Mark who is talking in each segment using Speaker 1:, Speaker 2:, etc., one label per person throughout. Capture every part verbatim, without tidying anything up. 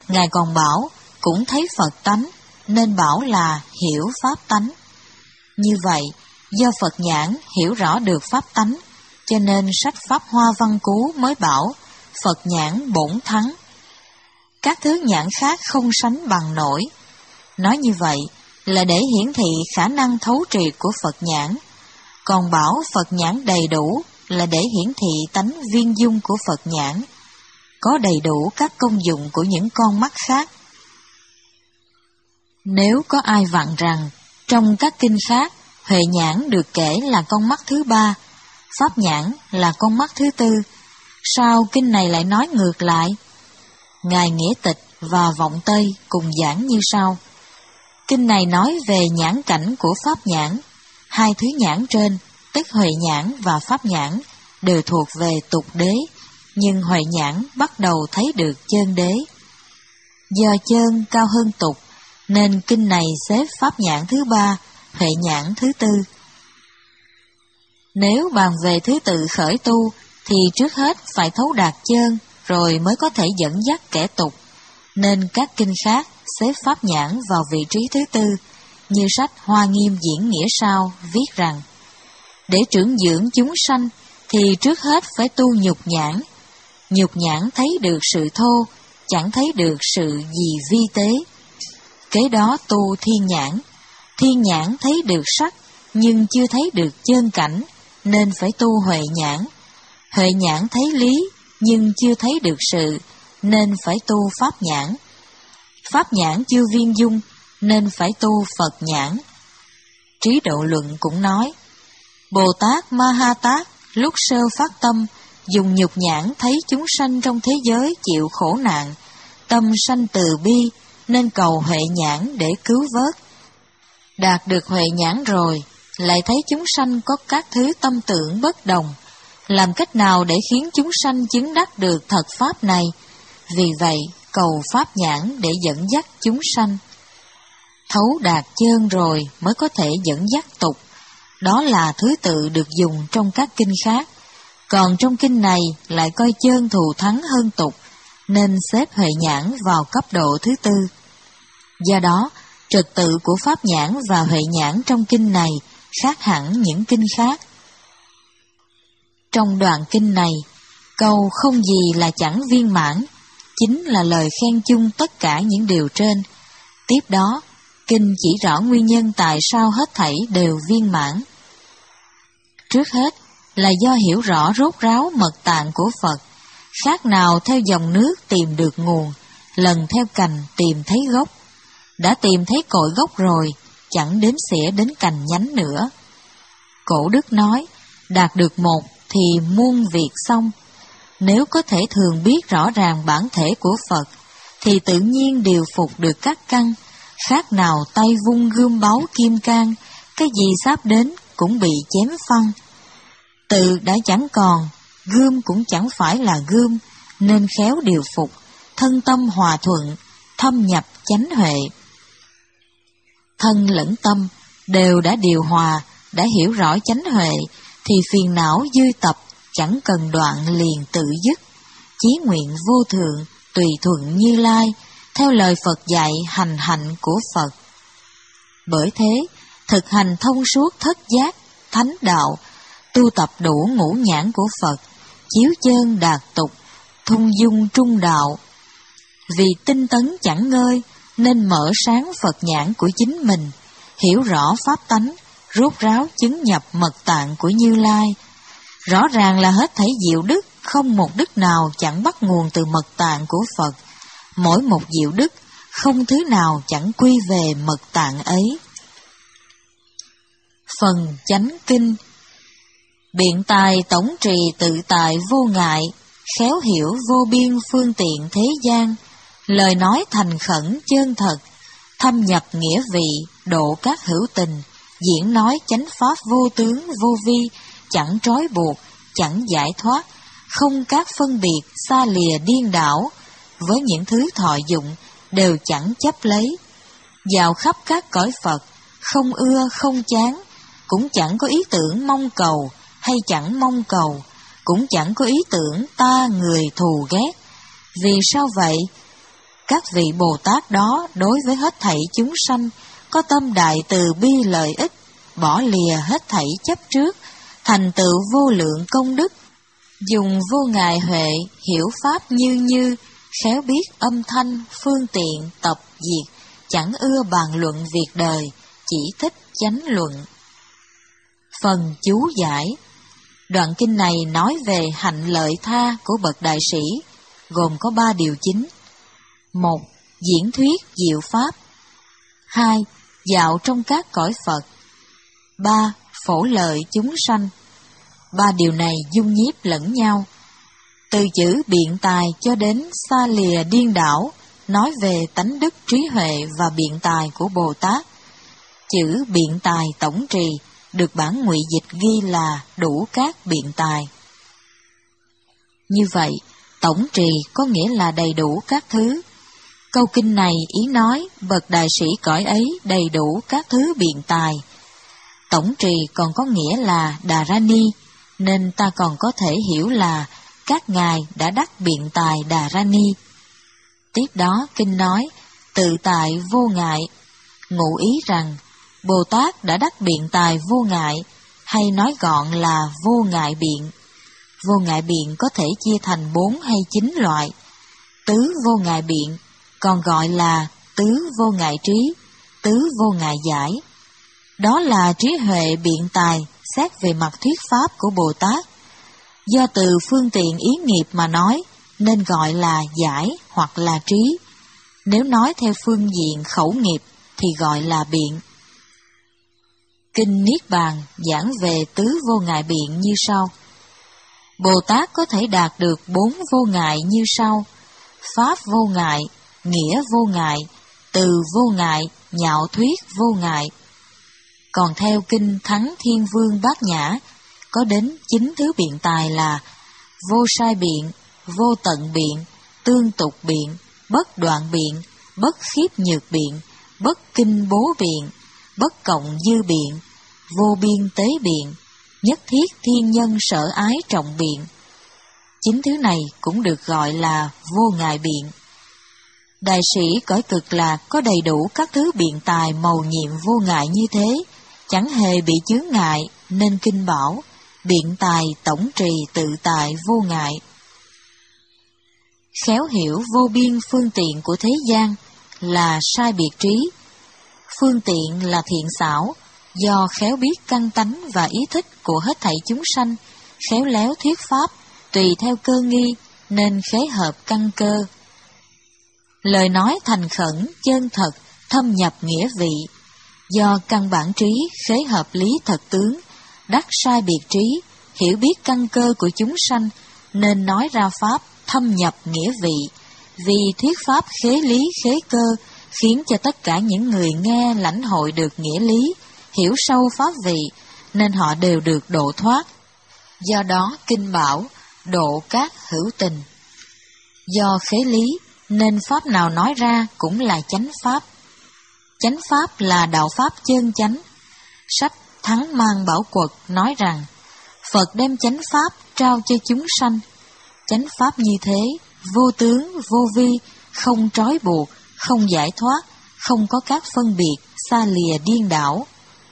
Speaker 1: Ngài còn bảo cũng thấy Phật tánh, nên bảo là hiểu pháp tánh. Như vậy, do Phật nhãn hiểu rõ được pháp tánh, cho nên sách Pháp Hoa Văn Cú mới bảo Phật nhãn bổn thắng. Các thứ nhãn khác không sánh bằng nổi. Nói như vậy là để hiển thị khả năng thấu triệt của Phật nhãn, còn bảo Phật nhãn đầy đủ là để hiển thị tánh viên dung của Phật nhãn, có đầy đủ các công dụng của những con mắt khác. Nếu có ai vặn rằng trong các kinh khác huệ nhãn được kể là con mắt thứ ba, pháp nhãn là con mắt thứ tư, sao kinh này lại nói ngược lại? Ngài Nghĩa Tịch và Vọng Tây cùng giảng như sau. Kinh này nói về nhãn cảnh của pháp nhãn. Hai thứ nhãn trên, tức huệ nhãn và pháp nhãn, đều thuộc về tục đế, nhưng huệ nhãn bắt đầu thấy được chân đế. Do chân cao hơn tục, nên kinh này xếp pháp nhãn thứ ba, huệ nhãn thứ tư. Nếu bàn về thứ tự khởi tu, thì trước hết phải thấu đạt chân, rồi mới có thể dẫn dắt kẻ tục, nên các kinh khác xếp pháp nhãn vào vị trí thứ tư, như sách Hoa Nghiêm Diễn Nghĩa sau viết rằng: để trưởng dưỡng chúng sanh, thì trước hết phải tu nhục nhãn. Nhục nhãn thấy được sự thô, chẳng thấy được sự gì vi tế. Kế đó tu thiên nhãn. Thiên nhãn thấy được sắc, nhưng chưa thấy được chân cảnh, nên phải tu huệ nhãn. Huệ nhãn thấy lý, nhưng chưa thấy được sự, nên phải tu pháp nhãn. Pháp nhãn chưa viên dung, nên phải tu Phật nhãn. Trí Độ Luận cũng nói: Bồ Tát Ma Ha Tát lúc sơ phát tâm, dùng nhục nhãn thấy chúng sanh trong thế giới chịu khổ nạn, tâm sanh từ bi, nên cầu huệ nhãn để cứu vớt. Đạt được huệ nhãn rồi, lại thấy chúng sanh có các thứ tâm tưởng bất đồng, làm cách nào để khiến chúng sanh chứng đắc được thật pháp này? Vì vậy, cầu pháp nhãn để dẫn dắt chúng sanh. Thấu đạt chân rồi mới có thể dẫn dắt tục. Đó là thứ tự được dùng trong các kinh khác. Còn trong kinh này lại coi chân thù thắng hơn tục, nên xếp huệ nhãn vào cấp độ thứ tư. Do đó, trật tự của pháp nhãn và huệ nhãn trong kinh này khác hẳn những kinh khác. Trong đoạn kinh này, câu không gì là chẳng viên mãn chính là lời khen chung tất cả những điều trên. Tiếp đó, kinh chỉ rõ nguyên nhân tại sao hết thảy đều viên mãn. Trước hết là do hiểu rõ rốt ráo mật tạng của Phật, khác nào theo dòng nước tìm được nguồn, lần theo cành tìm thấy gốc. Đã tìm thấy cội gốc rồi, chẳng đếm xỉa đến cành nhánh nữa. Cổ đức nói, đạt được một thì muôn việc xong. Nếu có thể thường biết rõ ràng bản thể của Phật, thì tự nhiên điều phục được các căn, khác nào tay vung gươm báu kim cang, cái gì sắp đến cũng bị chém phăng. Tự đã chẳng còn, gươm cũng chẳng phải là gươm, nên khéo điều phục, thân tâm hòa thuận, thâm nhập chánh huệ. Thân lẫn tâm đều đã điều hòa, đã hiểu rõ chánh huệ, thì phiền não dư tập chẳng cần đoạn liền tự dứt. Chí nguyện vô thượng, tùy thuận Như Lai, theo lời Phật dạy hành hạnh của Phật. Bởi thế, thực hành thông suốt thất giác, thánh đạo, tu tập đủ ngũ nhãn của Phật, chiếu chân đạt tục, thung dung trung đạo. Vì tinh tấn chẳng ngơi, nên mở sáng Phật nhãn của chính mình, hiểu rõ pháp tánh, rốt ráo chứng nhập mật tạng của Như Lai. Rõ ràng là hết thảy diệu đức, không một đức nào chẳng bắt nguồn từ mật tạng của Phật. Mỗi một diệu đức, không thứ nào chẳng quy về mật tạng ấy. Phần chánh kinh. Biện tài tổng trì tự tại vô ngại, khéo hiểu vô biên phương tiện thế gian, lời nói thành khẩn chân thật, thâm nhập nghĩa vị, độ các hữu tình, diễn nói chánh pháp vô tướng vô vi, chẳng trói buộc, chẳng giải thoát, không các phân biệt xa lìa điên đảo, với những thứ thọ dụng đều chẳng chấp lấy. Dạo khắp các cõi Phật, không ưa không chán, cũng chẳng có ý tưởng mong cầu hay chẳng mong cầu, cũng chẳng có ý tưởng ta người thù ghét. Vì sao vậy? Các vị Bồ Tát đó đối với hết thảy chúng sanh có tâm đại từ bi lợi ích, bỏ lìa hết thảy chấp trước, thành tựu vô lượng công đức, dùng vô ngại huệ hiểu pháp như như, khéo biết âm thanh, phương tiện, tập diệt, chẳng ưa bàn luận việc đời, chỉ thích chánh luận. Phần chú giải. Đoạn kinh này nói về hạnh lợi tha của bậc đại sĩ, gồm có ba điều chính. Một, diễn thuyết diệu pháp. Hai, dạo trong các cõi Phật. Ba, phổ lợi chúng sanh. Ba điều này dung nhiếp lẫn nhau. Từ chữ biện tài cho đến xa lìa điên đảo, nói về tánh đức trí huệ và biện tài của Bồ Tát. Chữ biện tài tổng trì được bản ngụy dịch ghi là đủ các biện tài. Như vậy, tổng trì có nghĩa là đầy đủ các thứ. Câu kinh này ý nói bậc đại sĩ cõi ấy đầy đủ các thứ biện tài. Tổng trì còn có nghĩa là Đà Ra Ni, nên ta còn có thể hiểu là các ngài đã đắc biện tài Đà Ra Ni. Tiếp đó kinh nói tự tại vô ngại, ngụ ý rằng Bồ Tát đã đắc biện tài vô ngại, hay nói gọn là vô ngại biện. Vô ngại biện có thể chia thành bốn hay chín loại. Tứ vô ngại biện còn gọi là tứ vô ngại trí, tứ vô ngại giải. Đó là trí huệ biện tài xét về mặt thuyết pháp của Bồ Tát. Do từ phương tiện ý nghiệp mà nói, nên gọi là giải hoặc là trí. Nếu nói theo phương diện khẩu nghiệp thì gọi là biện. Kinh Niết Bàn giảng về tứ vô ngại biện như sau. Bồ Tát có thể đạt được bốn vô ngại như sau: pháp vô ngại, nghĩa vô ngại, từ vô ngại, nhạo thuyết vô ngại. Còn theo kinh Thắng Thiên Vương Bát Nhã, có đến chín thứ biện tài là vô sai biện, vô tận biện, tương tục biện, bất đoạn biện, bất khiếp nhược biện, bất kinh bố biện, bất cộng dư biện, vô biên tế biện, nhất thiết thiên nhân sở ái trọng biện. Chín thứ này cũng được gọi là vô ngại biện. Đại sĩ cõi Cực Lạc có đầy đủ các thứ biện tài mầu nhiệm vô ngại như thế, chẳng hề bị chướng ngại, nên kinh bảo biện tài tổng trì tự tại vô ngại. Khéo hiểu vô biên phương tiện của thế gian là sai biệt trí. Phương tiện là thiện xảo, do khéo biết căn tánh và ý thích của hết thảy chúng sanh, khéo léo thuyết pháp, tùy theo cơ nghi, nên khế hợp căn cơ. Lời nói thành khẩn, chân thật, thâm nhập nghĩa vị, do căn bản trí khế hợp lý thật tướng, đắc sai biệt trí, hiểu biết căn cơ của chúng sanh, nên nói ra pháp thâm nhập nghĩa vị. Vì thuyết pháp khế lý khế cơ, khiến cho tất cả những người nghe lãnh hội được nghĩa lý, hiểu sâu pháp vị, nên họ đều được độ thoát. Do đó kinh bảo độ các hữu tình. Do khế lý nên pháp nào nói ra cũng là chánh pháp. Chánh pháp là đạo pháp chân chánh. Sách Thắng Mang Bảo Quật nói rằng Phật đem chánh pháp trao cho chúng sanh. Chánh pháp như thế, vô tướng, vô vi, không trói buộc, không giải thoát, không có các phân biệt, xa lìa điên đảo.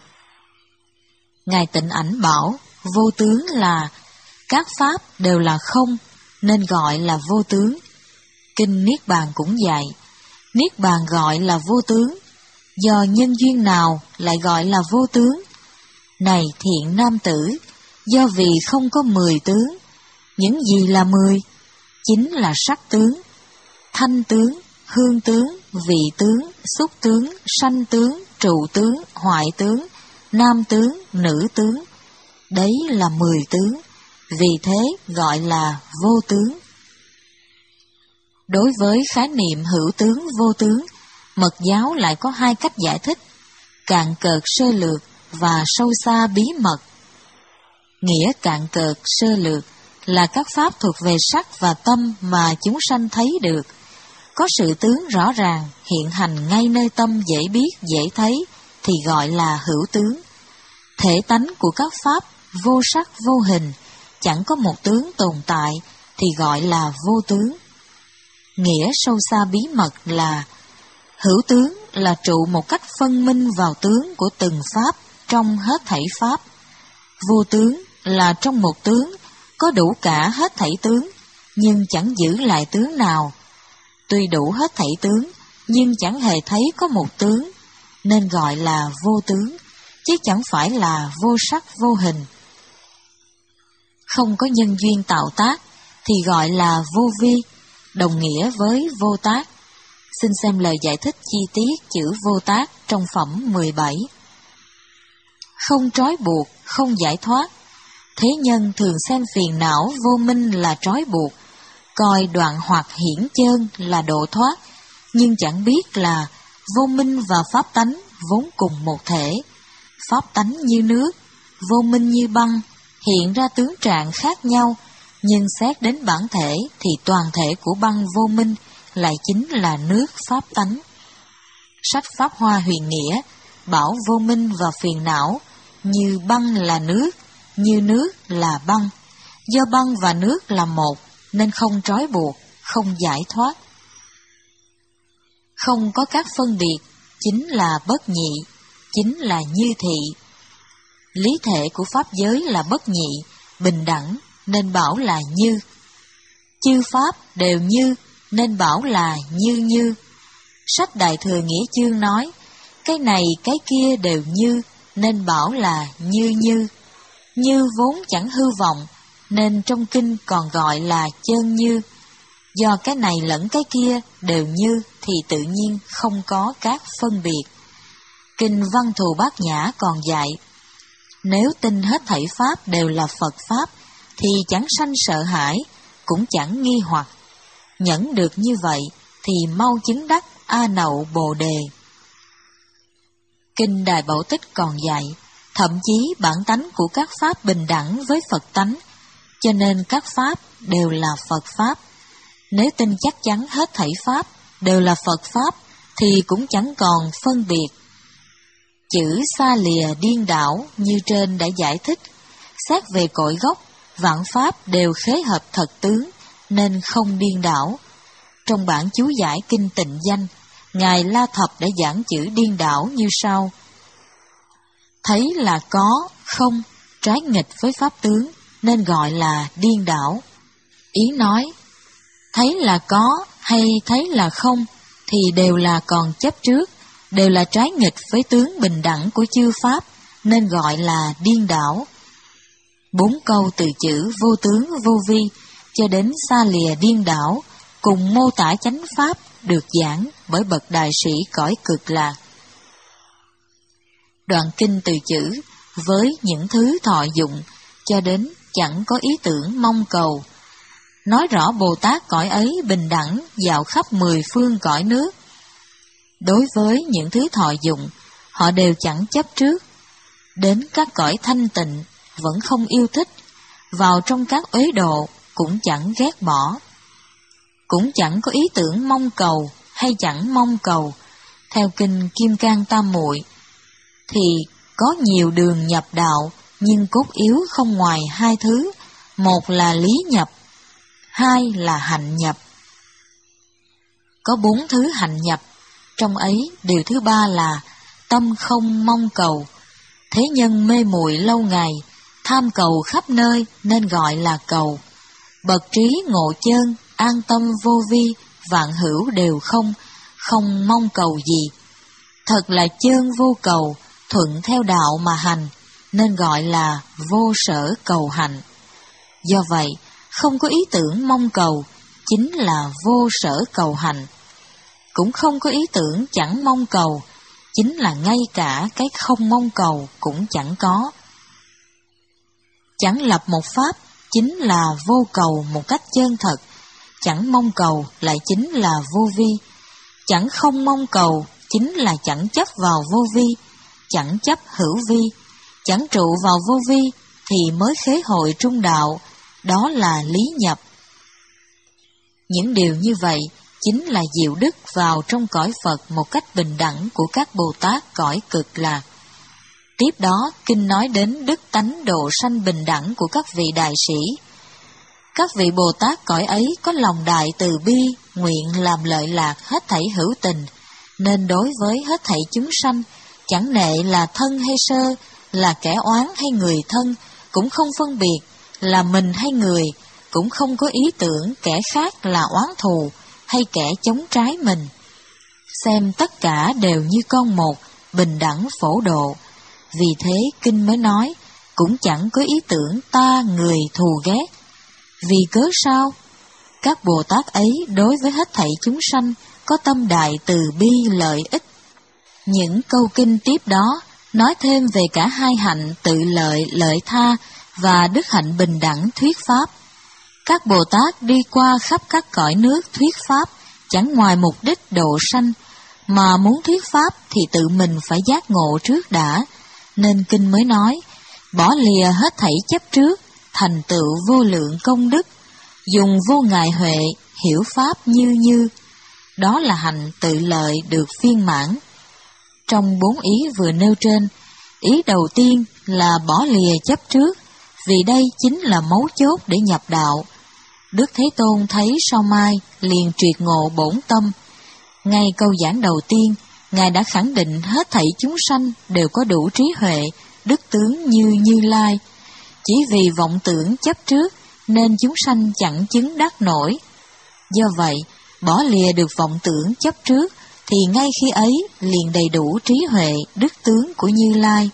Speaker 1: Ngài Tịnh Ảnh bảo vô tướng là các pháp đều là không, nên gọi là vô tướng. Kinh Niết Bàn cũng dạy, Niết Bàn gọi là vô tướng, do nhân duyên nào lại gọi là vô tướng? Này thiện nam tử, do vì không có mười tướng. Những gì là mười? Chính là sắc tướng, thanh tướng, hương tướng, vị tướng, xúc tướng, sanh tướng, trụ tướng, hoại tướng, nam tướng, nữ tướng. Đấy là mười tướng, vì thế gọi là vô tướng. Đối với khái niệm hữu tướng vô tướng, Mật giáo lại có hai cách giải thích, cạn cợt sơ lược và sâu xa bí mật. Nghĩa cạn cợt sơ lược là các pháp thuộc về sắc và tâm mà chúng sanh thấy được, có sự tướng rõ ràng, hiện hành ngay nơi tâm dễ biết, dễ thấy, thì gọi là hữu tướng. Thể tánh của các pháp vô sắc vô hình, chẳng có một tướng tồn tại, thì gọi là vô tướng. Nghĩa sâu xa bí mật là hữu tướng là trụ một cách phân minh vào tướng của từng pháp trong hết thảy pháp. Vô tướng là trong một tướng có đủ cả hết thảy tướng, nhưng chẳng giữ lại tướng nào. Tuy đủ hết thảy tướng, nhưng chẳng hề thấy có một tướng, nên gọi là vô tướng, chứ chẳng phải là vô sắc vô hình. Không có nhân duyên tạo tác, thì gọi là vô vi, đồng nghĩa với vô tác. Xin xem lời giải thích chi tiết chữ vô tác trong phẩm mười bảy. Không trói buộc, không giải thoát. Thế nhân thường xem phiền não vô minh là trói buộc, coi đoạn hoặc hiển chơn là độ thoát, nhưng chẳng biết là vô minh và pháp tánh vốn cùng một thể. Pháp tánh như nước, vô minh như băng, hiện ra tướng trạng khác nhau, nhưng xét đến bản thể thì toàn thể của băng vô minh lại chính là nước pháp tánh. Sách Pháp Hoa Huyền Nghĩa bảo vô minh và phiền não như băng là nước, như nước là băng. Do băng và nước là một nên không trói buộc, không giải thoát. Không có các phân biệt, chính là bất nhị, chính là như thị. Lý thể của pháp giới là bất nhị, bình đẳng, nên bảo là như. Chư pháp đều như, nên bảo là như như. Sách Đại Thừa Nghĩa Chương nói, cái này cái kia đều như, nên bảo là như như. Như vốn chẳng hư vọng, nên trong kinh còn gọi là chân như. Do cái này lẫn cái kia đều như thì tự nhiên không có các phân biệt. Kinh Văn Thù Bát Nhã còn dạy, nếu tin hết thảy pháp đều là Phật pháp, thì chẳng sanh sợ hãi, cũng chẳng nghi hoặc. Nhẫn được như vậy, thì mau chứng đắc A Nậu Bồ Đề. Kinh Đại Bảo Tích còn dạy, thậm chí bản tánh của các pháp bình đẳng với Phật tánh, cho nên các pháp đều là Phật pháp. Nếu tin chắc chắn hết thảy pháp đều là Phật pháp, thì cũng chẳng còn phân biệt. Chữ xa lìa điên đảo như trên đã giải thích, xét về cội gốc, vạn pháp đều khế hợp thật tướng, nên không điên đảo. Trong bản chú giải Kinh Tịnh Danh, Ngài La Thập đã giảng chữ điên đảo như sau. Thấy là có, không, trái nghịch với pháp tướng, nên gọi là điên đảo. Ý nói, thấy là có hay thấy là không, thì đều là còn chấp trước, đều là trái nghịch với tướng bình đẳng của chư pháp, nên gọi là điên đảo. Bốn câu từ chữ vô tướng vô vi cho đến xa lìa điên đảo, cùng mô tả chánh pháp được giảng bởi bậc đại sĩ cõi Cực Lạc. Đoạn kinh từ chữ với những thứ thọ dụng cho đến chẳng có ý tưởng mong cầu, nói rõ Bồ Tát cõi ấy bình đẳng dạo khắp mười phương cõi nước. Đối với những thứ thọ dụng, họ đều chẳng chấp trước. Đến các cõi thanh tịnh vẫn không yêu thích, vào trong các uế độ cũng chẳng ghét bỏ. Cũng chẳng có ý tưởng mong cầu hay chẳng mong cầu. Theo kinh Kim Cang Tam Muội thì có nhiều đường nhập đạo, nhưng cốt yếu không ngoài hai thứ, một là lý nhập, hai là hạnh nhập. Có bốn thứ hạnh nhập, trong ấy điều thứ ba là tâm không mong cầu. Thế nhân mê muội lâu ngày, tham cầu khắp nơi nên gọi là cầu. Bậc trí ngộ chơn, an tâm vô vi, vạn hữu đều không, không mong cầu gì. Thật là chơn vô cầu, thuận theo đạo mà hành, nên gọi là vô sở cầu hạnh. Do vậy, không có ý tưởng mong cầu, chính là vô sở cầu hạnh. Cũng không có ý tưởng chẳng mong cầu, chính là ngay cả cái không mong cầu cũng chẳng có. Chẳng lập một pháp, chính là vô cầu một cách chân thật. Chẳng mong cầu lại chính là vô vi. Chẳng không mong cầu, chính là chẳng chấp vào vô vi. Chẳng chấp hữu vi, chẳng trụ vào vô vi, thì mới khế hội trung đạo, đó là lý nhập. Những điều như vậy chính là diệu đức vào trong cõi Phật một cách bình đẳng của các Bồ Tát cõi Cực Lạc. Tiếp đó, kinh nói đến đức tánh độ sanh bình đẳng của các vị đại sĩ. Các vị Bồ Tát cõi ấy có lòng đại từ bi, nguyện làm lợi lạc hết thảy hữu tình, nên đối với hết thảy chúng sanh, chẳng nệ là thân hay sơ, là kẻ oán hay người thân, cũng không phân biệt, là mình hay người, cũng không có ý tưởng kẻ khác là oán thù, hay kẻ chống trái mình. Xem tất cả đều như con một, bình đẳng phổ độ. Vì thế kinh mới nói, cũng chẳng có ý tưởng ta người thù ghét. Vì cớ sao? Các Bồ Tát ấy đối với hết thảy chúng sanh có tâm đại từ bi lợi ích. Những câu kinh tiếp đó nói thêm về cả hai hạnh tự lợi lợi tha và đức hạnh bình đẳng thuyết pháp. Các Bồ Tát đi qua khắp các cõi nước thuyết pháp, chẳng ngoài mục đích độ sanh, mà muốn thuyết pháp thì tự mình phải giác ngộ trước đã, nên kinh mới nói, bỏ lìa hết thảy chấp trước, thành tựu vô lượng công đức, dùng vô ngại huệ, hiểu pháp như như. Đó là hạnh tự lợi được viên mãn. Trong bốn ý vừa nêu trên, ý đầu tiên là bỏ lìa chấp trước, vì đây chính là mấu chốt để nhập đạo. Đức Thế Tôn thấy sao mai, liền triệt ngộ bổn tâm. Ngay câu giảng đầu tiên, Ngài đã khẳng định hết thảy chúng sanh đều có đủ trí huệ, đức tướng như Như Lai. Chỉ vì vọng tưởng chấp trước, nên chúng sanh chẳng chứng đắc nổi. Do vậy, bỏ lìa được vọng tưởng chấp trước, thì ngay khi ấy liền đầy đủ trí huệ, đức tướng của Như Lai.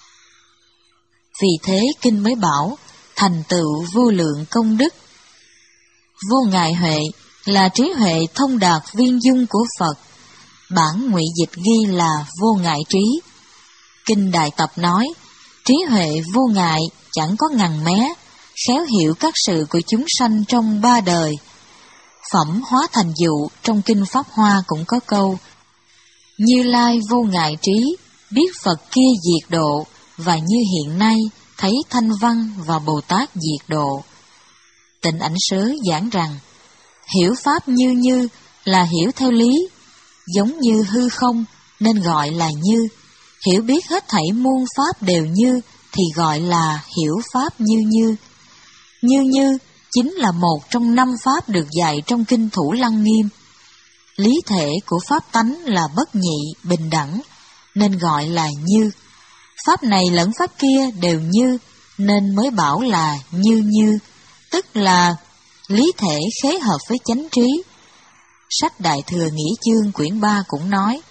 Speaker 1: Vì thế kinh mới bảo, thành tựu vô lượng công đức. Vô ngại huệ là trí huệ thông đạt viên dung của Phật. Bản ngụy dịch ghi là vô ngại trí. Kinh Đại Tập nói, trí huệ vô ngại chẳng có ngằn mé, khéo hiểu các sự của chúng sanh trong ba đời. Phẩm Hóa Thành Dụ trong Kinh Pháp Hoa cũng có câu, Như Lai vô ngại trí, biết Phật kia diệt độ, và như hiện nay thấy Thanh Văn và Bồ Tát diệt độ. Tịnh Ảnh Sớ giảng rằng, hiểu pháp như như là hiểu theo lý, giống như hư không nên gọi là như, hiểu biết hết thảy muôn pháp đều như thì gọi là hiểu pháp như như. Như như chính là một trong năm pháp được dạy trong Kinh Thủ Lăng Nghiêm. Lý thể của pháp tánh là bất nhị, bình đẳng, nên gọi là như. Pháp này lẫn pháp kia đều như, nên mới bảo là như như, tức là lý thể khế hợp với chánh trí. Sách Đại Thừa Nghĩa Chương quyển ba cũng nói,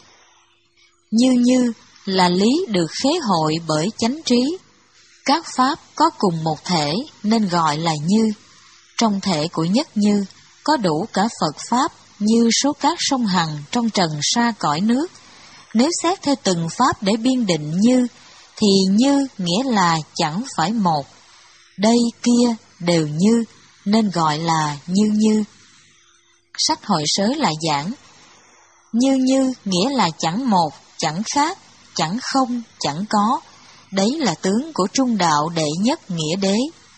Speaker 1: như như là lý được khế hội bởi chánh trí. Các pháp có cùng một thể nên gọi là như. Trong thể của nhất như có đủ cả Phật Pháp như số cát sông Hằng trong trần sa cõi nước. Nếu xét theo từng pháp để biên định như, thì như nghĩa là chẳng phải một. Đây kia đều như, nên gọi là như như. Sách Hội Sớ lại giảng, như như nghĩa là chẳng một, chẳng khác, chẳng không, chẳng có. Đấy là tướng của trung đạo đệ nhất nghĩa đế.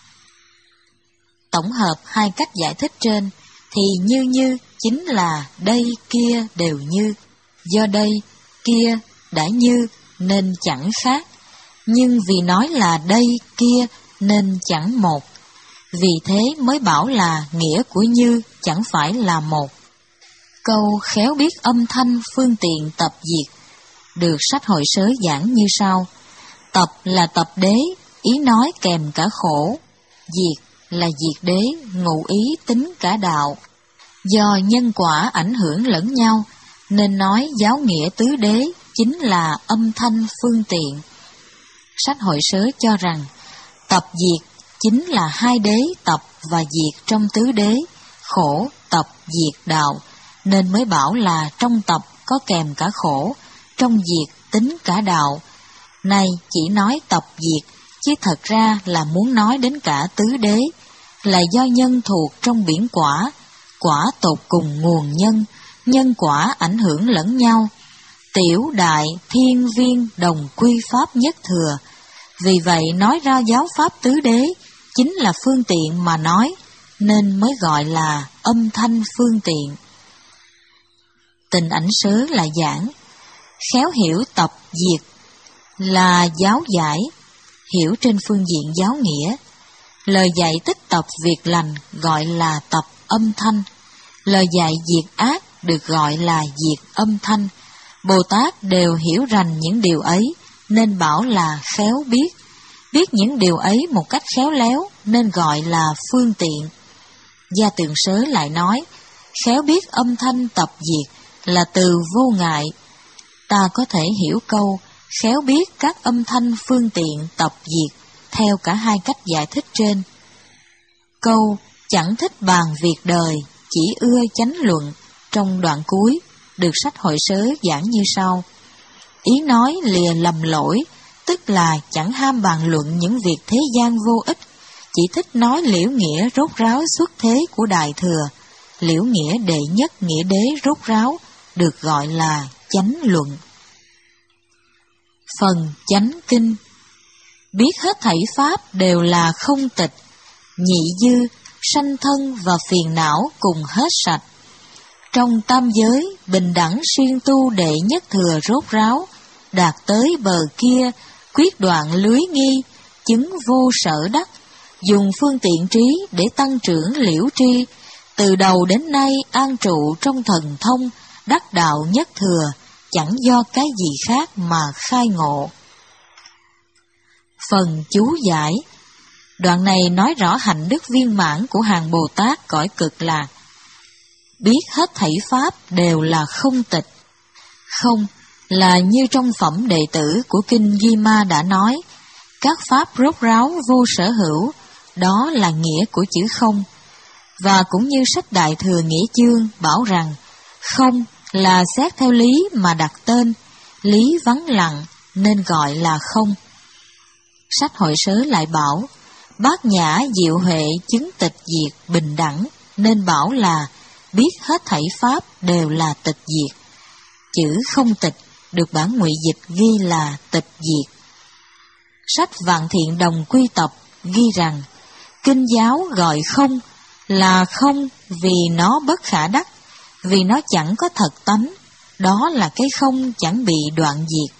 Speaker 1: Tổng hợp hai cách giải thích trên, thì như như chính là đây kia đều như. Do đây, kia đã như nên chẳng khác, nhưng vì nói là đây kia nên chẳng một. Vì thế mới bảo là nghĩa của như chẳng phải là một. Câu khéo biết âm thanh phương tiện tập diệt được sách Hội Sớ giảng như sau. Tập là tập đế, ý nói kèm cả khổ. Diệt là diệt đế, ngụ ý tính cả đạo. Do nhân quả ảnh hưởng lẫn nhau, nên nói giáo nghĩa tứ đế chính là âm thanh phương tiện. Sách Hội Sớ cho rằng, tập diệt chính là hai đế tập và diệt trong tứ đế, khổ, tập, diệt, đạo, nên mới bảo là trong tập có kèm cả khổ, trong diệt tính cả đạo. Này chỉ nói tập diệt, chứ thật ra là muốn nói đến cả tứ đế, là do nhân thuộc trong biển quả, quả tột cùng nguồn nhân, nhân quả ảnh hưởng lẫn nhau. Tiểu đại thiên viên đồng quy pháp nhất thừa. Vì vậy nói ra giáo pháp tứ đế chính là phương tiện mà nói, nên mới gọi là âm thanh phương tiện. Tịnh Ảnh Sớ là giảng, khéo hiểu tập diệt là giáo giải, hiểu trên phương diện giáo nghĩa. Lời dạy tích tập việc lành gọi là tập âm thanh. Lời dạy diệt ác được gọi là diệt âm thanh. Bồ Tát đều hiểu rành những điều ấy, nên bảo là khéo biết. Biết những điều ấy một cách khéo léo, nên gọi là phương tiện. Gia Tượng Sớ lại nói, khéo biết âm thanh tập diệt là từ vô ngại. Ta có thể hiểu câu khéo biết các âm thanh phương tiện tập diệt theo cả hai cách giải thích trên. Câu chẳng thích bàn việc đời, chỉ ưa chánh luận trong đoạn cuối được sách Hội Sớ giảng như sau. Ý nói lìa lầm lỗi, tức là chẳng ham bàn luận những việc thế gian vô ích, chỉ thích nói liễu nghĩa rốt ráo xuất thế của Đại Thừa. Liễu nghĩa đệ nhất nghĩa đế rốt ráo được gọi là chánh luận. Phần chánh kinh. Biết hết thảy pháp đều là không tịch, nhị dư, sanh thân và phiền não cùng hết sạch. Trong tam giới, bình đẳng siêng tu đệ nhất thừa rốt ráo, đạt tới bờ kia, quyết đoạn lưới nghi, chứng vô sở đắc, dùng phương tiện trí để tăng trưởng liễu tri, từ đầu đến nay an trụ trong thần thông, đắc đạo nhất thừa, chẳng do cái gì khác mà khai ngộ. Phần chú giải. Đoạn này nói rõ hạnh đức viên mãn của hàng Bồ Tát cõi cực lạc. Biết hết thảy pháp đều là không tịch. Không là như trong phẩm đệ tử của Kinh Di Ma đã nói, các pháp rốt ráo vô sở hữu, đó là nghĩa của chữ không. Và cũng như sách Đại Thừa Nghĩa Chương bảo rằng, không là xét theo lý mà đặt tên, lý vắng lặng nên gọi là không. Sách Hội Sớ lại bảo, Bát Nhã Diệu Huệ chứng tịch diệt bình đẳng, nên bảo là biết hết thảy pháp đều là tịch diệt. Chữ không tịch được bản ngụy dịch ghi là tịch diệt. Sách Vạn Thiện Đồng Quy Tập ghi rằng, Kinh giáo gọi không là không vì nó bất khả đắc, vì nó chẳng có thật tánh, đó là cái không chẳng bị đoạn diệt.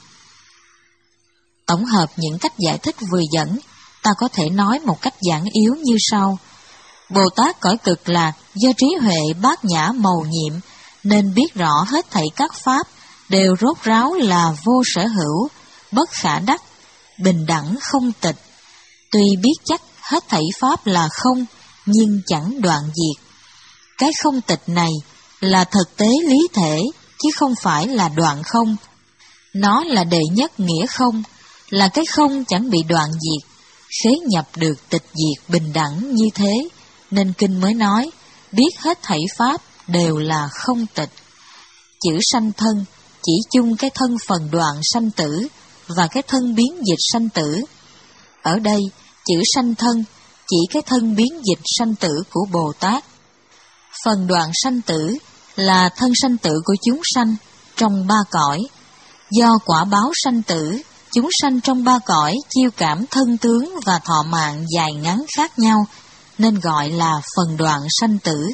Speaker 1: Tổng hợp những cách giải thích vừa dẫn, ta có thể nói một cách giản yếu như sau. Bồ Tát cõi cực lạc do trí huệ bát nhã mầu nhiệm, nên biết rõ hết thảy các pháp đều rốt ráo là vô sở hữu, bất khả đắc, bình đẳng không tịch. Tuy biết chắc hết thảy pháp là không, nhưng chẳng đoạn diệt. Cái không tịch này là thực tế lý thể, chứ không phải là đoạn không. Nó là đệ nhất nghĩa không, là cái không chẳng bị đoạn diệt, khế nhập được tịch diệt bình đẳng như thế, nên Kinh mới nói, biết hết thảy pháp đều là không tịch. Chữ sanh thân chỉ chung cái thân phần đoạn sanh tử và cái thân biến dịch sanh tử. Ở đây, chữ sanh thân chỉ cái thân biến dịch sanh tử của Bồ Tát. Phần đoạn sanh tử là thân sanh tử của chúng sanh trong ba cõi. Do quả báo sanh tử, chúng sanh trong ba cõi chiêu cảm thân tướng và thọ mạng dài ngắn khác nhau, nên gọi là phần đoạn sanh tử.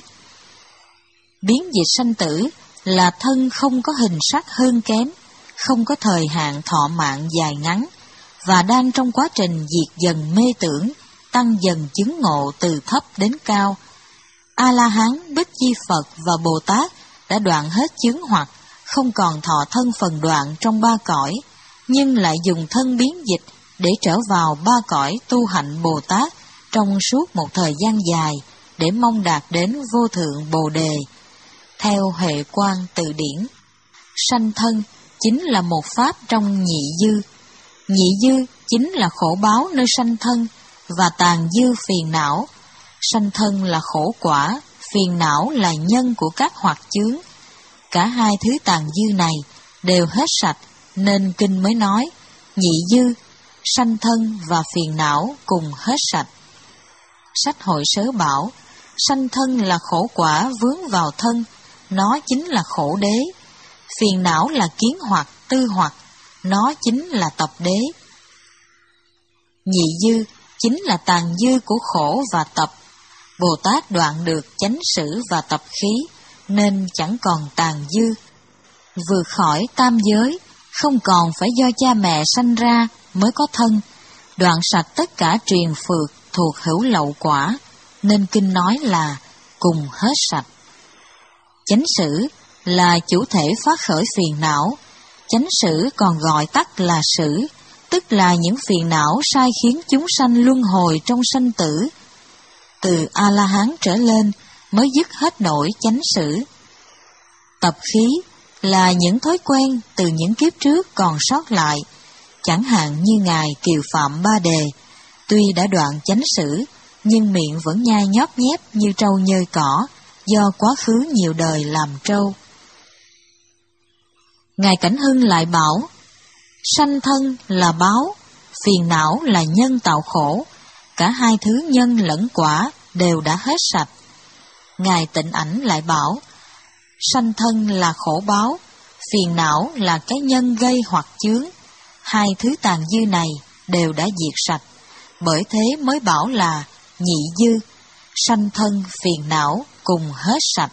Speaker 1: Biến dịch sanh tử là thân không có hình sắc hơn kém, không có thời hạn thọ mạng dài ngắn, và đang trong quá trình diệt dần mê tưởng, tăng dần chứng ngộ từ thấp đến cao. A-la-hán, Bích Chi Phật và Bồ Tát đã đoạn hết chướng hoặc, không còn thọ thân phần đoạn trong ba cõi, nhưng lại dùng thân biến dịch để trở vào ba cõi tu hạnh Bồ Tát trong suốt một thời gian dài, để mong đạt đến vô thượng Bồ Đề. Theo Hệ Quan Từ Điển, sanh thân chính là một pháp trong nhị dư. Nhị dư chính là khổ báo nơi sanh thân và tàn dư phiền não. Sanh thân là khổ quả, phiền não là nhân của các hoạt chướng. Cả hai thứ tàn dư này đều hết sạch, nên Kinh mới nói, nhị dư, sanh thân và phiền não cùng hết sạch. Sách Hội Sớ bảo, sanh thân là khổ quả vướng vào thân, nó chính là khổ đế. Phiền não là kiến hoặc, tư hoặc, nó chính là tập đế. Nhị dư chính là tàn dư của khổ và tập. Bồ Tát đoạn được chánh sử và tập khí, nên chẳng còn tàn dư. Vượt khỏi tam giới, không còn phải do cha mẹ sanh ra mới có thân, đoạn sạch tất cả triền phược thuộc hữu lậu quả, nên kinh nói là cùng hết sạch. Chánh sử là chủ thể phát khởi phiền não. Chánh sử còn gọi tắt là sử, tức là những phiền não sai khiến chúng sanh luân hồi trong sanh tử. Từ A-la-hán trở lên mới dứt hết nổi chánh sử. Tập khí là những thói quen từ những kiếp trước còn sót lại, chẳng hạn như Ngài Kiều Phạm Ba Đề, tuy đã đoạn chánh sử, nhưng miệng vẫn nhai nhóp nhép như trâu nhơi cỏ, do quá khứ nhiều đời làm trâu. Ngài Cảnh Hưng lại bảo, sanh thân là báo, phiền não là nhân tạo khổ, cả hai thứ nhân lẫn quả đều đã hết sạch. Ngài Tịnh Ảnh lại bảo, sanh thân là khổ báo, phiền não là cái nhân gây hoặc chướng, hai thứ tàn dư này đều đã diệt sạch, bởi thế mới bảo là nhị dư, sanh thân phiền não cùng hết sạch.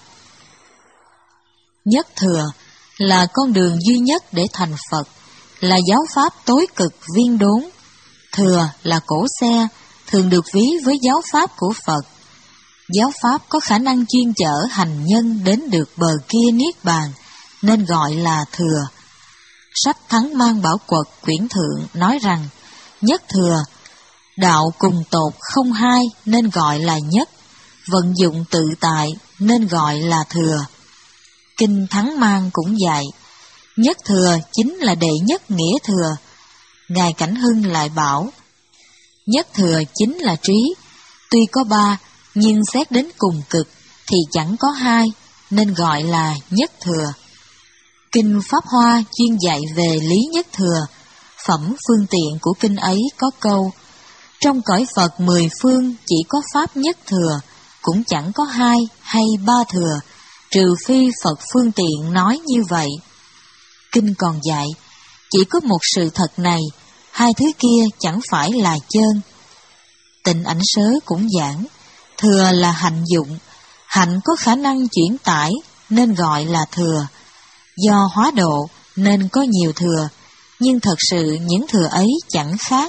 Speaker 1: Nhất thừa là con đường duy nhất để thành Phật, là giáo pháp tối cực viên đốn. Thừa là cổ xe, thường được ví với giáo pháp của Phật. Giáo pháp có khả năng chuyên chở hành nhân đến được bờ kia niết bàn, nên gọi là thừa. Sách Thắng Mang Bảo Quật quyển thượng nói rằng, nhất thừa, đạo cùng tột không hai nên gọi là nhất, vận dụng tự tại nên gọi là thừa. Kinh Thắng Mang cũng dạy, nhất thừa chính là đệ nhất nghĩa thừa. Ngài Cảnh Hưng lại bảo, nhất thừa chính là trí, tuy có ba, nhưng xét đến cùng cực thì chẳng có hai, nên gọi là nhất thừa. Kinh Pháp Hoa chuyên dạy về lý nhất thừa. Phẩm phương tiện của kinh ấy có câu, trong cõi Phật mười phương chỉ có pháp nhất thừa, cũng chẳng có hai hay ba thừa, trừ phi Phật phương tiện nói như vậy. Kinh còn dạy, chỉ có một sự thật này, hai thứ kia chẳng phải là chơn. Tịnh Ảnh Sớ cũng giảng, thừa là hạnh dụng, hạnh có khả năng chuyển tải nên gọi là thừa. Do hóa độ nên có nhiều thừa, nhưng thật sự những thừa ấy chẳng khác.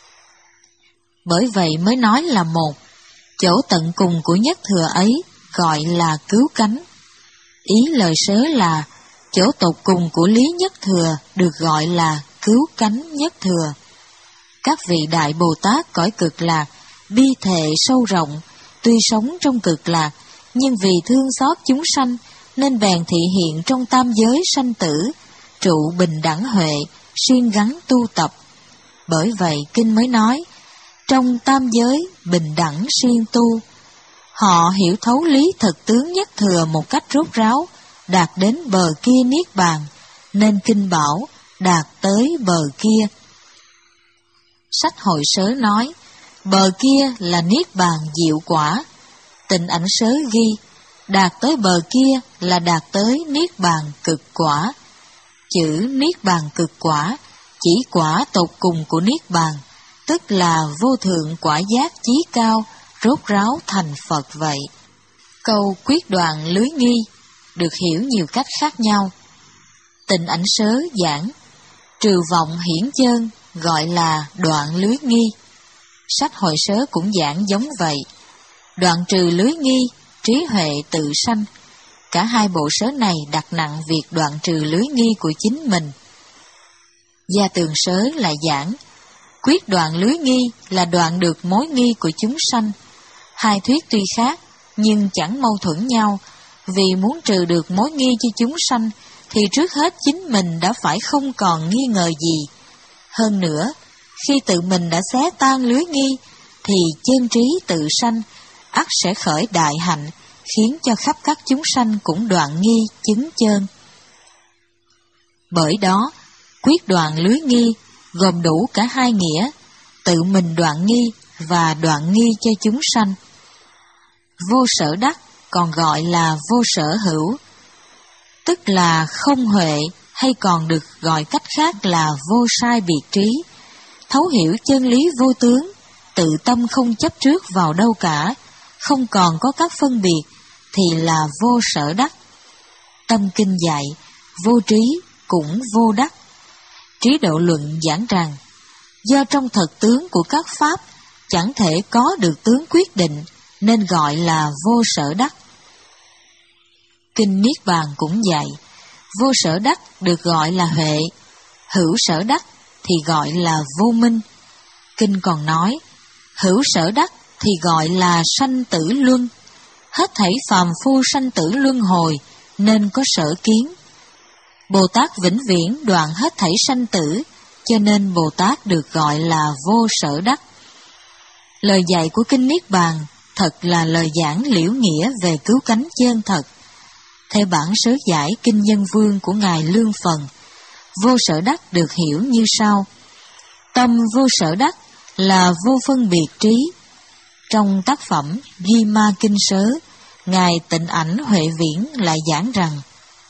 Speaker 1: Bởi vậy mới nói là một, chỗ tận cùng của nhất thừa ấy gọi là cứu cánh. Ý lời sớ là, chỗ tột cùng của lý nhất thừa được gọi là cứu cánh nhất thừa. Các vị Đại Bồ Tát cõi cực lạc, bi thệ sâu rộng, tuy sống trong cực lạc, nhưng vì thương xót chúng sanh, nên bèn thị hiện trong tam giới sanh tử, trụ bình đẳng huệ, siêng gắng tu tập. Bởi vậy kinh mới nói, trong tam giới bình đẳng siêng tu. Họ hiểu thấu lý thực tướng nhất thừa một cách rốt ráo, đạt đến bờ kia niết bàn, nên kinh bảo đạt tới bờ kia. Sách Hội Sớ nói, bờ kia là niết bàn diệu quả. Tịnh Ảnh Sớ ghi, đạt tới bờ kia là đạt tới niết bàn cực quả. Chữ niết bàn cực quả chỉ quả tột cùng của niết bàn, tức là vô thượng quả giác chí cao, rốt ráo thành Phật vậy. Câu quyết đoạn lưới nghi được hiểu nhiều cách khác nhau. Tịnh Ảnh Sớ giảng, trừ vọng hiển chơn gọi là đoạn lưới nghi. Sách Hội Sớ cũng giảng giống vậy. Đoạn trừ lưới nghi, trí huệ tự sanh. Cả hai bộ sớ này đặt nặng việc đoạn trừ lưới nghi của chính mình. Gia Tường Sớ lại giảng, quyết đoạn lưới nghi là đoạn được mối nghi của chúng sanh. Hai thuyết tuy khác, nhưng chẳng mâu thuẫn nhau, vì muốn trừ được mối nghi cho chúng sanh, thì trước hết chính mình đã phải không còn nghi ngờ gì. Hơn nữa, khi tự mình đã xé tan lưới nghi, thì chân trí tự sanh, ắt sẽ khởi đại hạnh, khiến cho khắp các chúng sanh cũng đoạn nghi chứng chơn. Bởi đó, quyết đoạn lưới nghi gồm đủ cả hai nghĩa, tự mình đoạn nghi và đoạn nghi cho chúng sanh. Vô sở đắc còn gọi là vô sở hữu, tức là không huệ, hay còn được gọi cách khác là vô sai biệt trí, thấu hiểu chân lý vô tướng, tự tâm không chấp trước vào đâu cả, không còn có các phân biệt, thì là vô sở đắc. Tâm kinh dạy, vô trí cũng vô đắc. Trí Độ Luận giảng rằng, do trong thật tướng của các pháp chẳng thể có được tướng quyết định, nên gọi là vô sở đắc. Kinh Niết Bàn cũng vậy, vô sở đắc được gọi là huệ, hữu sở đắc thì gọi là vô minh. Kinh còn nói, hữu sở đắc thì gọi là sanh tử luân, hết thảy phàm phu sanh tử luân hồi nên có sở kiến. Bồ Tát vĩnh viễn đoạn hết thảy sanh tử, cho nên Bồ Tát được gọi là vô sở đắc. Lời dạy của Kinh Niết Bàn thật là lời giảng liễu nghĩa về cứu cánh chân thật. Theo bản sớ giải Kinh Nhân Vương của Ngài Lương Phần, vô sở đắc được hiểu như sau. Tâm vô sở đắc là vô phân biệt trí. Trong tác phẩm Di Ma Kinh Sớ, Ngài Tịnh Ảnh Huệ Viễn lại giảng rằng,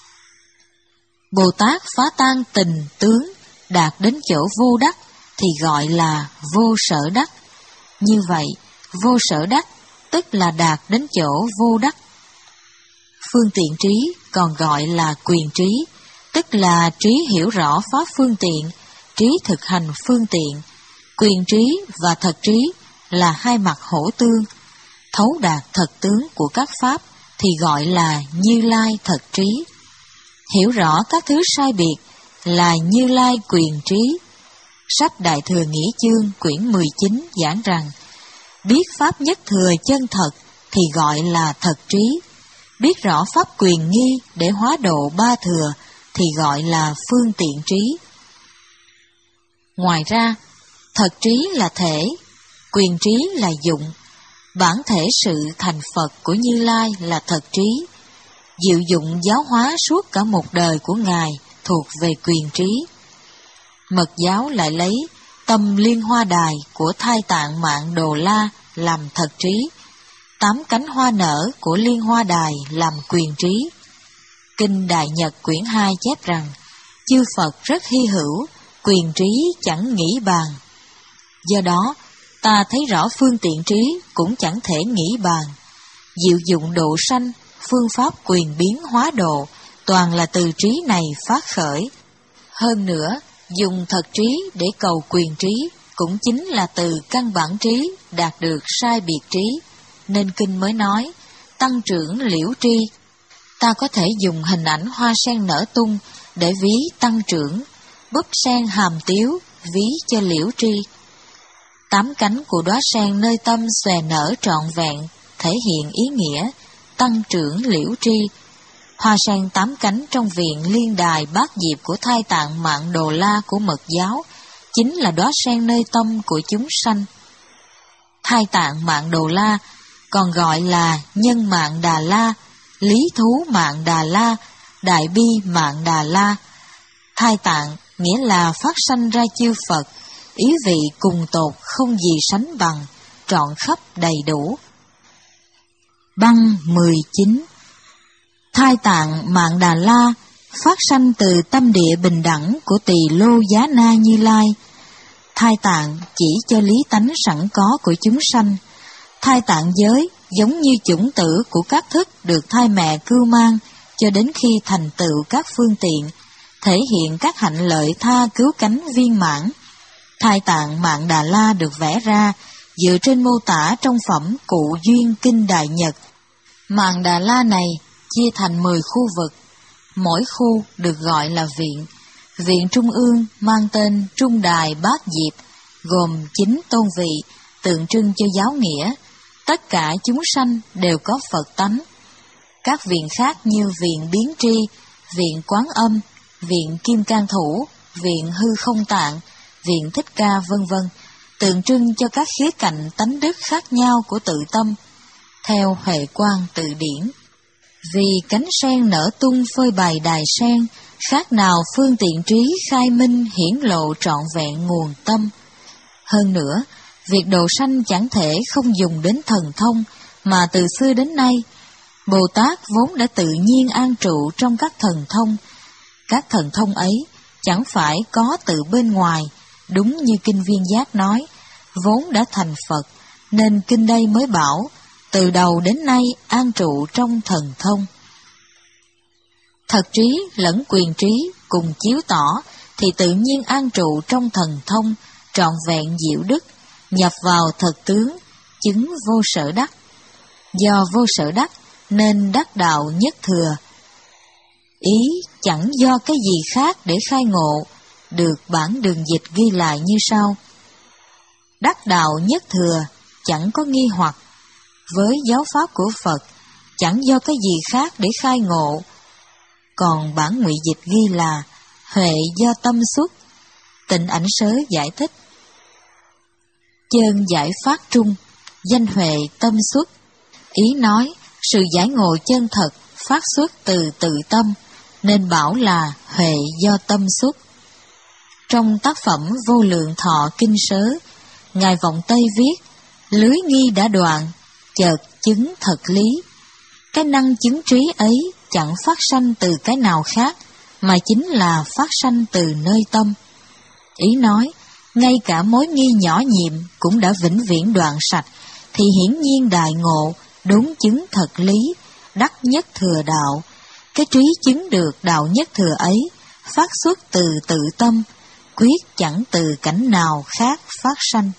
Speaker 1: Bồ Tát phá tan tình tướng, đạt đến chỗ vô đắc thì gọi là vô sở đắc. Như vậy, vô sở đắc tức là đạt đến chỗ vô đắc. Phương tiện trí còn gọi là quyền trí, tức là trí hiểu rõ pháp phương tiện, trí thực hành phương tiện. Quyền trí và thật trí là hai mặt hỗ tương. Thấu đạt thật tướng của các pháp thì gọi là Như Lai thật trí. Hiểu rõ các thứ sai biệt là Như Lai quyền trí. Sách Đại Thừa Nghĩa Chương quyển mười chín giảng rằng, biết pháp nhất thừa chân thật thì gọi là thật trí. Biết rõ pháp quyền nghi để hóa độ ba thừa thì gọi là phương tiện trí. Ngoài ra, thật trí là thể, quyền trí là dụng. Bản thể sự thành Phật của Như Lai là thật trí. Diệu dụng giáo hóa suốt cả một đời của Ngài thuộc về quyền trí. Mật giáo lại lấy tâm liên hoa đài của Thai Tạng Mạng Đồ La làm thật trí, tám cánh hoa nở của liên hoa đài làm quyền trí. Kinh Đại Nhật quyển hai chép rằng, chư Phật rất hy hữu, quyền trí chẳng nghĩ bàn. Do đó, ta thấy rõ phương tiện trí cũng chẳng thể nghĩ bàn. Diệu dụng độ sanh, phương pháp quyền biến hóa độ, toàn là từ trí này phát khởi. Hơn nữa, dùng thật trí để cầu quyền trí, cũng chính là từ căn bản trí đạt được sai biệt trí, nên kinh mới nói, tăng trưởng liễu tri. Ta có thể dùng hình ảnh hoa sen nở tung để ví tăng trưởng, búp sen hàm tiếu ví cho liễu tri. Tám cánh của đóa sen nơi tâm xòe nở trọn vẹn, thể hiện ý nghĩa tăng trưởng liễu tri. Hoa sen tám cánh trong viện liên đài bát diệp của Thai Tạng Mạng Đồ La của Mật giáo chính là đóa sen nơi tâm của chúng sanh. Thai Tạng Mạng Đồ La còn gọi là Nhân Mạng Đà La, Lý Thú Mạng Đà La, Đại Bi Mạng Đà La. Thai Tạng nghĩa là phát sanh ra chư Phật, ý vị cùng tột không gì sánh bằng, trọn khắp đầy đủ. Băng mười chín. Thai Tạng Mạng Đà La phát sanh từ tâm địa bình đẳng của Tỳ Lô Giá Na Như Lai. Thai Tạng chỉ cho lý tánh sẵn có của chúng sanh. Thai Tạng giới giống như chủng tử của các thức được thai mẹ cưu mang cho đến khi thành tựu các phương tiện, thể hiện các hạnh lợi tha cứu cánh viên mãn. Thai Tạng Mạng Đà La được vẽ ra dựa trên mô tả trong phẩm Cụ Duyên Kinh Đại Nhật. Mạng Đà La này chia thành mười khu vực, mỗi khu được gọi là viện. Viện Trung ương mang tên Trung Đài Bát Diệp, gồm chín tôn vị, tượng trưng cho giáo nghĩa. Tất cả chúng sanh đều có Phật tánh. Các viện khác như Viện Biến Tri, Viện Quán Âm, Viện Kim Cang Thủ, Viện Hư Không Tạng, Viện Thích Ca vân vân, tượng trưng cho các khía cạnh tánh đức khác nhau của tự tâm, theo Huệ Quang Tự Điển. Vì cánh sen nở tung phơi bày đài sen, khác nào phương tiện trí khai minh hiển lộ trọn vẹn nguồn tâm. Hơn nữa, việc độ sanh chẳng thể không dùng đến thần thông, mà từ xưa đến nay, Bồ Tát vốn đã tự nhiên an trụ trong các thần thông. Các thần thông ấy chẳng phải có từ bên ngoài, đúng như Kinh Viên Giác nói, vốn đã thành Phật, nên kinh đây mới bảo, từ đầu đến nay an trụ trong thần thông. Thật trí lẫn quyền trí cùng chiếu tỏ, thì tự nhiên an trụ trong thần thông, trọn vẹn diệu đức, nhập vào thật tướng, chứng vô sở đắc. Do vô sở đắc nên đắc đạo nhất thừa. Ý chẳng do cái gì khác để khai ngộ, được bản đường dịch ghi lại như sau. Đắc đạo nhất thừa chẳng có nghi hoặc, với giáo pháp của Phật chẳng do cái gì khác để khai ngộ. Còn bản ngụy dịch ghi là huệ do tâm xuất. Tịnh Ảnh Sớ giải thích: chân giải phát trung, danh huệ tâm xuất. Ý nói sự giải ngộ chân thật phát xuất từ tự tâm, nên bảo là huệ do tâm xuất. Trong tác phẩm Vô Lượng Thọ Kinh Sớ, Ngài Vọng Tây viết: lưới nghi đã đoạn, chợt chứng thật lý. Cái năng chứng trí ấy chẳng phát sanh từ cái nào khác, mà chính là phát sanh từ nơi tâm. Ý nói, ngay cả mối nghi nhỏ nhiệm cũng đã vĩnh viễn đoạn sạch, thì hiển nhiên đại ngộ, đốn chứng thật lý, đắc nhất thừa đạo. Cái trí chứng được đạo nhất thừa ấy, phát xuất từ tự tâm, quyết chẳng từ cảnh nào khác phát sanh.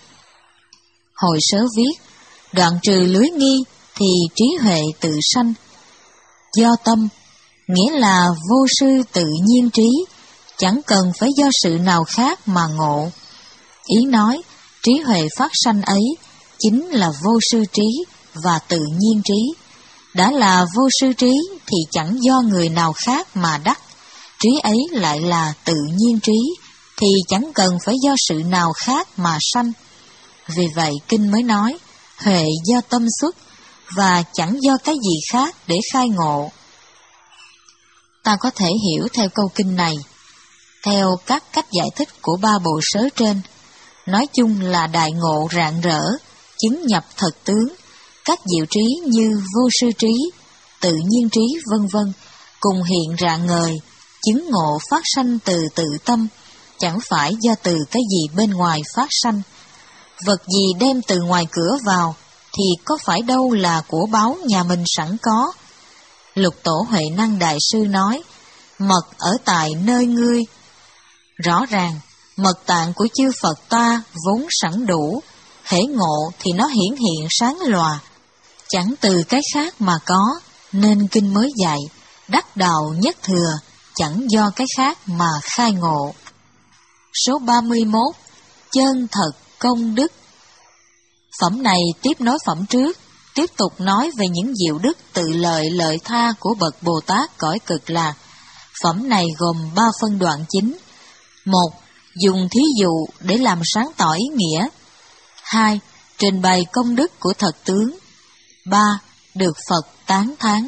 Speaker 1: Hồi Sớ viết: đoạn trừ lưới nghi thì trí huệ tự sanh. Do tâm, nghĩa là vô sư tự nhiên trí, chẳng cần phải do sự nào khác mà ngộ. Ý nói, trí huệ phát sanh ấy chính là vô sư trí và tự nhiên trí. Đã là vô sư trí thì chẳng do người nào khác mà đắc, trí ấy lại là tự nhiên trí, thì chẳng cần phải do sự nào khác mà sanh. Vì vậy Kinh mới nói, huệ do tâm xuất, và chẳng do cái gì khác để khai ngộ. Ta có thể hiểu theo câu kinh này, theo các cách giải thích của ba bộ sớ trên, nói chung là đại ngộ rạng rỡ, chứng nhập thật tướng, các diệu trí như vô sư trí, tự nhiên trí vân vân cùng hiện rạng ngời, chứng ngộ phát sanh từ tự tâm, chẳng phải do từ cái gì bên ngoài phát sanh. Vật gì đem từ ngoài cửa vào thì có phải đâu là của báu nhà mình sẵn có. Lục Tổ Huệ Năng Đại Sư nói, mật ở tại nơi ngươi. Rõ ràng, mật tạng của chư Phật ta vốn sẵn đủ, hễ ngộ thì nó hiển hiện sáng lòa, chẳng từ cái khác mà có, nên Kinh mới dạy, đắc đạo nhất thừa, chẳng do cái khác mà khai ngộ. Số ba mươi mốt. Chân thật công đức. Phẩm này tiếp nối phẩm trước, tiếp tục nói về những diệu đức tự lợi lợi tha của bậc Bồ Tát cõi Cực Lạc. Phẩm này gồm ba phân đoạn chính. Một, dùng thí dụ để làm sáng tỏ ý nghĩa. Hai, trình bày công đức của thật tướng. Ba, được Phật tán thán.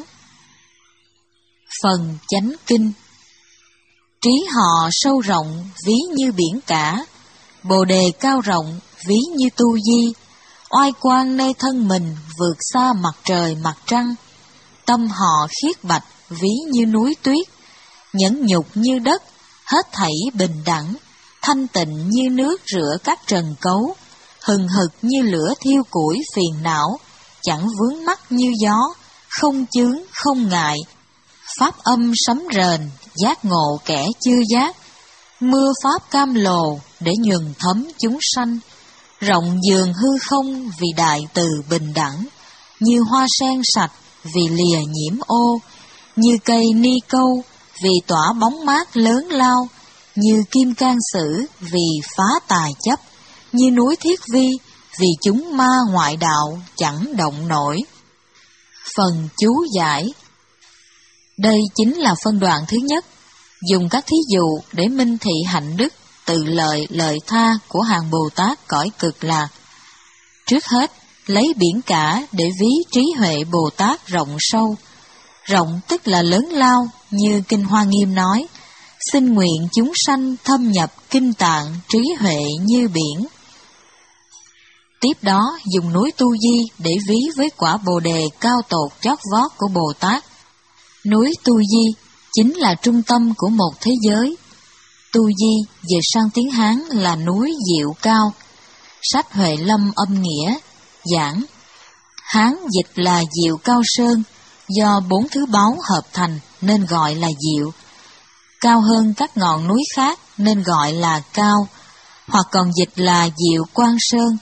Speaker 1: Phần chánh kinh. Trí họ sâu rộng ví như biển cả, bồ đề cao rộng ví như tu di, oai quang nơi thân mình vượt xa mặt trời mặt trăng. Tâm họ khiết bạch ví như núi tuyết, nhẫn nhục như đất, hết thảy bình đẳng, thanh tịnh như nước rửa các trần cấu, hừng hực như lửa thiêu củi phiền não, chẳng vướng mắc như gió, không chướng không ngại, pháp âm sấm rền, giác ngộ kẻ chưa giác, mưa pháp cam lồ để nhuần thấm chúng sanh, rộng giường hư không vì đại từ bình đẳng, như hoa sen sạch vì lìa nhiễm ô, như cây ni câu vì tỏa bóng mát lớn lao, như kim can sử vì phá tà chấp, như núi Thiết Vi vì chúng ma ngoại đạo chẳng động nổi. Phần chú giải. Đây chính là phân đoạn thứ nhất, dùng các thí dụ để minh thị hạnh đức, tự lợi lợi tha của hàng Bồ Tát cõi Cực Lạc. Trước hết, lấy biển cả để ví trí huệ Bồ Tát rộng sâu. Rộng tức là lớn lao, như Kinh Hoa Nghiêm nói, xin nguyện chúng sanh thâm nhập kinh tạng trí huệ như biển. Tiếp đó, dùng núi Tu Di để ví với quả Bồ Đề cao tột chót vót của Bồ Tát. Núi Tu Di chính là trung tâm của một thế giới. Tu Di về sang tiếng Hán là núi Diệu Cao. Sách Huệ Lâm âm nghĩa giảng, Hán dịch là Diệu Cao Sơn, do bốn thứ báu hợp thành nên gọi là Diệu. Cao hơn các ngọn núi khác nên gọi là Cao, hoặc còn dịch là Diệu Quang Sơn,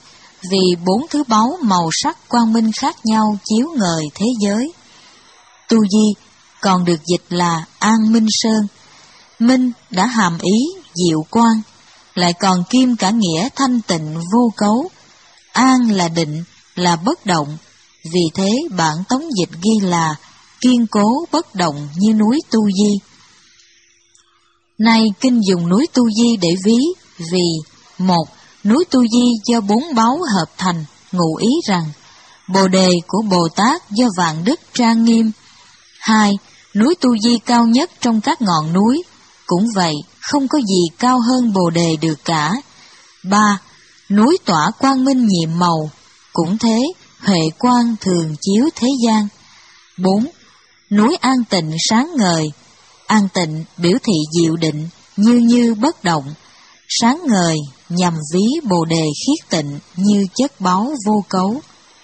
Speaker 1: vì bốn thứ báu màu sắc quang minh khác nhau chiếu ngời thế giới. Tu Di còn được dịch là An Minh Sơn. Minh đã hàm ý diệu quang, lại còn kiêm cả nghĩa thanh tịnh vô cấu. An là định, là bất động, vì thế bản tống dịch ghi là kiên cố bất động như núi Tu Di. Nay kinh dùng núi Tu Di để ví vì: một, núi Tu Di do bốn báu hợp thành, ngụ ý rằng Bồ đề của Bồ Tát do vạn đức trang nghiêm. Hai, núi Tu Di cao nhất trong các ngọn núi, cũng vậy, không có gì cao hơn Bồ đề được cả. Ba, núi tỏa quang minh nhiệm màu, cũng thế, huệ quang thường chiếu thế gian. Bốn, núi an tịnh sáng ngời. An tịnh biểu thị diệu định, như như bất động. Sáng ngời nhằm ví Bồ đề khiết tịnh như chất báu vô cấu.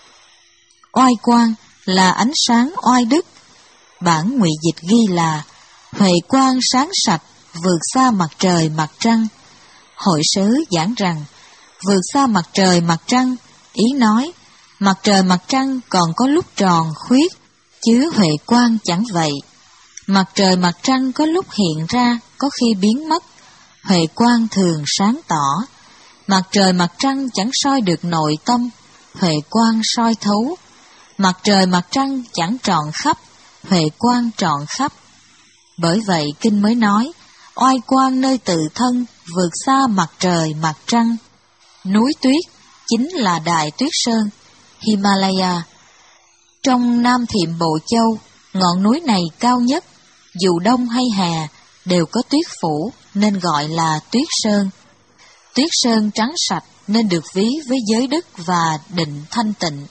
Speaker 1: Oai quang là ánh sáng oai đức. Bản ngụy dịch ghi là huệ quang sáng sạch, vượt xa mặt trời mặt trăng. Hội sớ giảng rằng vượt xa mặt trời mặt trăng, ý nói mặt trời mặt trăng còn có lúc tròn khuyết, chứ huệ quang chẳng vậy. Mặt trời mặt trăng có lúc hiện ra, có khi biến mất, huệ quang thường sáng tỏ. Mặt trời mặt trăng chẳng soi được nội tâm, huệ quang soi thấu. Mặt trời mặt trăng chẳng trọn khắp, huệ quang trọn khắp. Bởi vậy kinh mới nói, oai quang nơi tự thân, vượt xa mặt trời mặt trăng. Núi tuyết chính là Đại Tuyết Sơn, Himalaya. Trong Nam Thiệm Bộ Châu, ngọn núi này cao nhất, dù đông hay hè đều có tuyết phủ nên gọi là Tuyết Sơn. Tuyết Sơn trắng sạch nên được ví với giới đức và định thanh tịnh.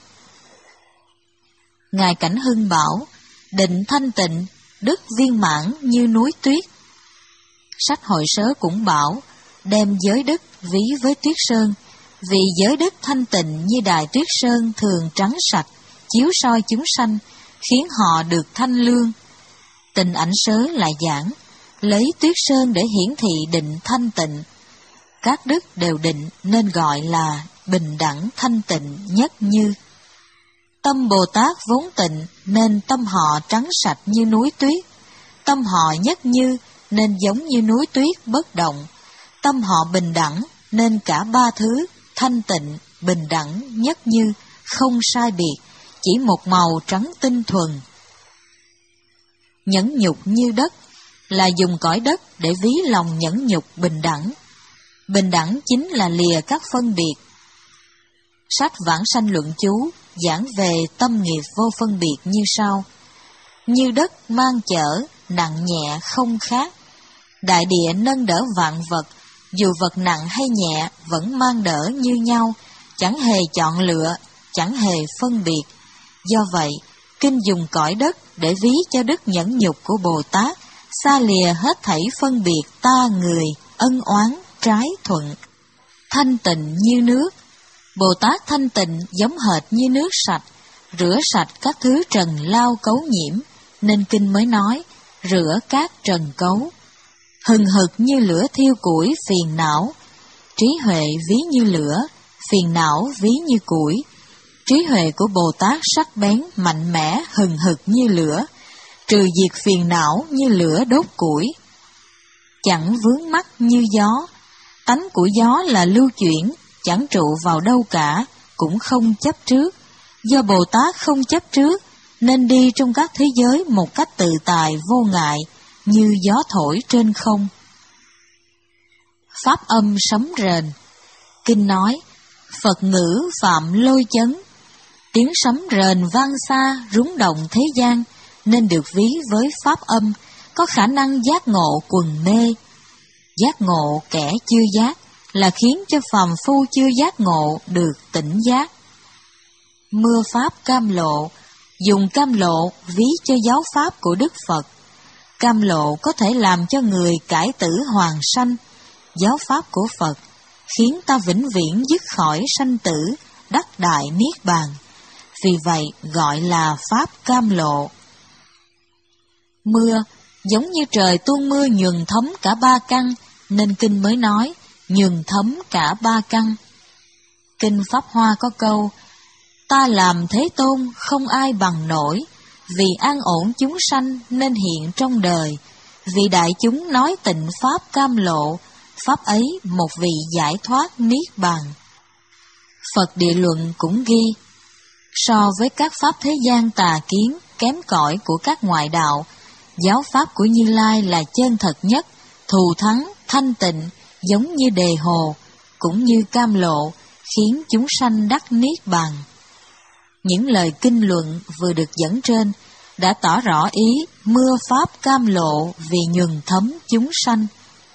Speaker 1: Ngài Cảnh Hưng bảo, định thanh tịnh, đức viên mãn như núi tuyết. Sách Hội Sớ cũng bảo, đem giới đức ví với Tuyết Sơn, vì giới đức thanh tịnh như Đại Tuyết Sơn thường trắng sạch, chiếu soi chúng sanh, khiến họ được thanh lương. Tình Ảnh Sớ lại giảng, lấy Tuyết Sơn để hiển thị định thanh tịnh. Các đức đều định nên gọi là bình đẳng thanh tịnh nhất như. Tâm Bồ Tát vốn tịnh nên tâm họ trắng sạch như núi tuyết. Tâm họ nhất như nên giống như núi tuyết bất động. Tâm họ bình đẳng nên cả ba thứ thanh tịnh, bình đẳng, nhất như, không sai biệt, chỉ một màu trắng tinh thuần. Nhẫn nhục như đất là dùng cõi đất để ví lòng nhẫn nhục bình đẳng. Bình đẳng chính là lìa các phân biệt. Sách Vãng Sanh Luận Chú giảng về tâm nghiệp vô phân biệt như sau: như đất mang chở, nặng nhẹ không khác. Đại địa nâng đỡ vạn vật, dù vật nặng hay nhẹ vẫn mang đỡ như nhau, chẳng hề chọn lựa, chẳng hề phân biệt. Do vậy, kinh dùng cõi đất để ví cho đức nhẫn nhục của Bồ Tát, xa lìa hết thảy phân biệt ta người, ân oán, trái thuận. Thanh tịnh như nước, Bồ Tát thanh tịnh giống hệt như nước sạch, rửa sạch các thứ trần lao cấu nhiễm, nên kinh mới nói, rửa các trần cấu. Hừng hực như lửa thiêu củi phiền não, trí huệ ví như lửa, phiền não ví như củi. Trí huệ của Bồ Tát sắc bén, mạnh mẽ, hừng hực như lửa, trừ diệt phiền não như lửa đốt củi. Chẳng vướng mắc như gió, tánh của gió là lưu chuyển, chẳng trụ vào đâu cả, cũng không chấp trước. Do Bồ Tát không chấp trước, nên đi trong các thế giới một cách tự tại vô ngại, như gió thổi trên không. Pháp âm sấm rền. Kinh nói, Phật ngữ phạm lôi chấn, tiếng sấm rền vang xa, rúng động thế gian, nên được ví với pháp âm, có khả năng giác ngộ quần mê. Giác ngộ kẻ chưa giác là khiến cho phàm phu chưa giác ngộ được tỉnh giác. Mưa pháp cam lộ, dùng cam lộ ví cho giáo pháp của Đức Phật. Cam lộ có thể làm cho người cải tử hoàn sanh. Giáo pháp của Phật khiến ta vĩnh viễn dứt khỏi sanh tử, đắc đại niết bàn. Vì vậy gọi là pháp cam lộ. Mưa giống như trời tuôn mưa nhuần thấm cả ba căn, nên kinh mới nói nhuần thấm cả ba căn. Kinh Pháp Hoa có câu: ta làm Thế Tôn không ai bằng nổi, vì an ổn chúng sanh nên hiện trong đời, vì đại chúng nói tịnh pháp cam lộ, pháp ấy một vị giải thoát niết bàn. Phật Địa Luận cũng ghi: so với các pháp thế gian tà kiến kém cỏi của các ngoại đạo, giáo pháp của Như Lai là chân thật nhất, thù thắng, thanh tịnh, giống như đề hồ, cũng như cam lộ, khiến chúng sanh đắc niết bàn. Những lời kinh luận vừa được dẫn trên đã tỏ rõ ý mưa pháp cam lộ vì nhuần thấm chúng sanh.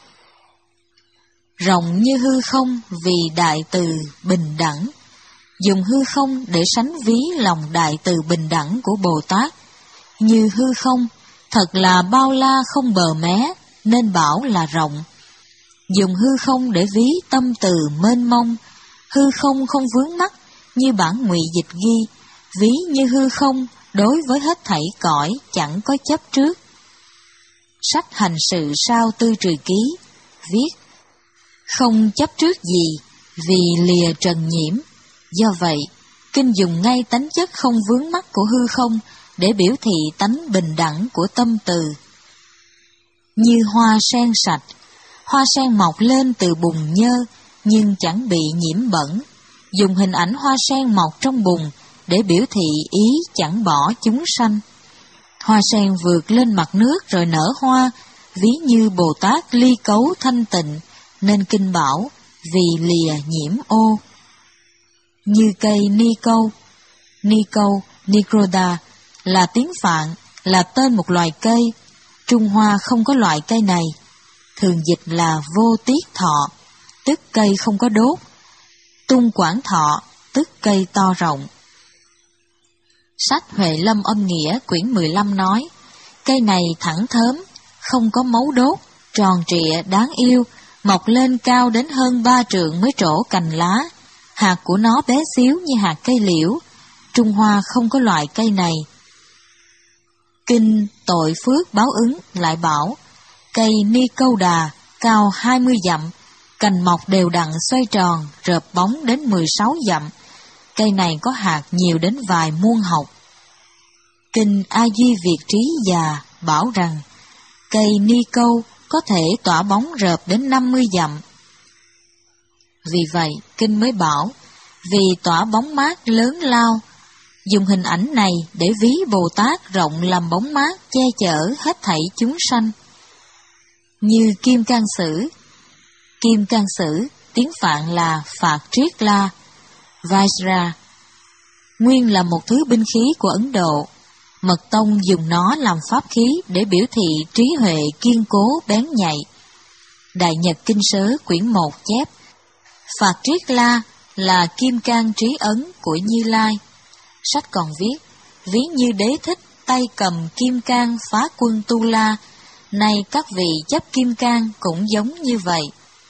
Speaker 1: Rộng như hư không vì đại từ bình đẳng, dùng hư không để sánh ví lòng đại từ bình đẳng của Bồ Tát. Như hư không, thật là bao la không bờ mé, nên bảo là rộng. Dùng hư không để ví tâm từ mênh mông, hư không không vướng mắc, như bản ngụy dịch ghi: ví như hư không, đối với hết thảy cõi chẳng có chấp trước. Sách Hành Sự Sao Tư Trừ Ký viết: không chấp trước gì, vì lìa trần nhiễm. Do vậy, kinh dùng ngay tánh chất không vướng mắc của hư không để biểu thị tánh bình đẳng của tâm từ. Như hoa sen sạch, hoa sen mọc lên từ bùn nhơ nhưng chẳng bị nhiễm bẩn. Dùng hình ảnh hoa sen mọc trong bùn để biểu thị ý chẳng bỏ chúng sanh. Hoa sen vượt lên mặt nước rồi nở hoa, ví như Bồ Tát ly cấu thanh tịnh, nên kinh bảo vì lìa nhiễm ô. Như cây ni câu, ni câu, Nigroda là tiếng Phạn, là tên một loài cây. Trung Hoa không có loại cây này, thường dịch là vô tiết thọ, tức cây không có đốt. Tung quảng thọ, tức cây to rộng. Sách Huệ Lâm Âm Nghĩa quyển mười lăm nói: cây này thẳng thớm, không có mấu đốt, tròn trịa đáng yêu, mọc lên cao đến hơn ba trượng mới trổ cành lá. Hạt của nó bé xíu như hạt cây liễu. Trung Hoa không có loại cây này. Kinh Tội Phước Báo Ứng lại bảo: cây ni câu đà cao hai mươi dặm, cành mọc đều đặn xoay tròn, rợp bóng đến mười sáu dặm. Cây này có hạt nhiều đến vài muôn hộc. Kinh A Di Việt Trí Già bảo rằng cây ni câu có thể tỏa bóng rợp đến năm mươi dặm. Vì vậy, kinh mới bảo vì tỏa bóng mát lớn lao, dùng hình ảnh này để ví Bồ Tát rộng làm bóng mát che chở hết thảy chúng sanh. Như Kim Cang Sử, Kim Cang Sử tiếng Phạn là Phạt Triết La, Vajra, nguyên là một thứ binh khí của Ấn Độ. Mật tông dùng nó làm pháp khí để biểu thị trí huệ kiên cố bén nhạy. Đại Nhật Kinh Sớ quyển một chép: Phạt Triết La là kim cang trí ấn của Như Lai. Sách còn viết: ví như Đế Thích tay cầm kim cang phá quân Tu La, nay các vị chấp kim cang cũng giống như vậy.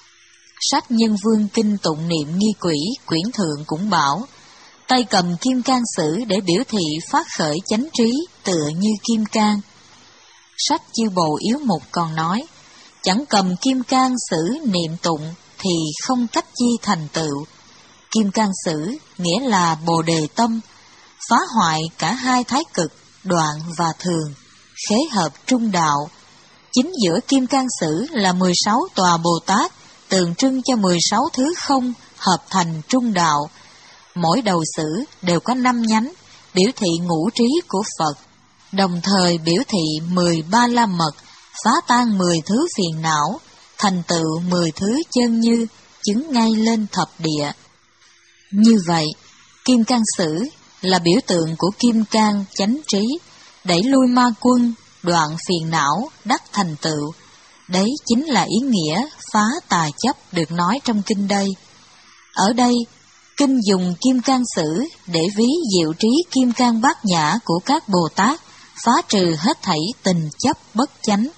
Speaker 1: Sách Nhân Vương Kinh Tụng Niệm Nghi Quỷ quyển thượng cũng bảo: tay cầm kim cang sử để biểu thị phát khởi chánh trí tựa như kim cang. Sách Chư Bồ Yếu Mục còn nói: chẳng cầm kim cang sử niệm tụng thì không cách chi thành tựu. Kim cang sử nghĩa là Bồ Đề Tâm, phá hoại cả hai thái cực, đoạn và thường, khế hợp trung đạo. Chính giữa kim cang sử là mười sáu tòa Bồ Tát, tượng trưng cho mười sáu thứ không hợp thành trung đạo. Mỗi đầu sử đều có năm nhánh, biểu thị ngũ trí của Phật, đồng thời biểu thị mười ba la mật, phá tan mười thứ phiền não, thành tựu mười thứ chân như, chứng ngay lên thập địa. Như vậy, kim cang sử là biểu tượng của kim cang chánh trí, đẩy lui ma quân, đoạn phiền não, đắc thành tựu. Đấy chính là ý nghĩa phá tà chấp được nói trong kinh đây. Ở đây, kinh dùng kim cang sử để ví diệu trí kim cang bát nhã của các Bồ Tát, phá trừ hết thảy tình chấp bất chánh.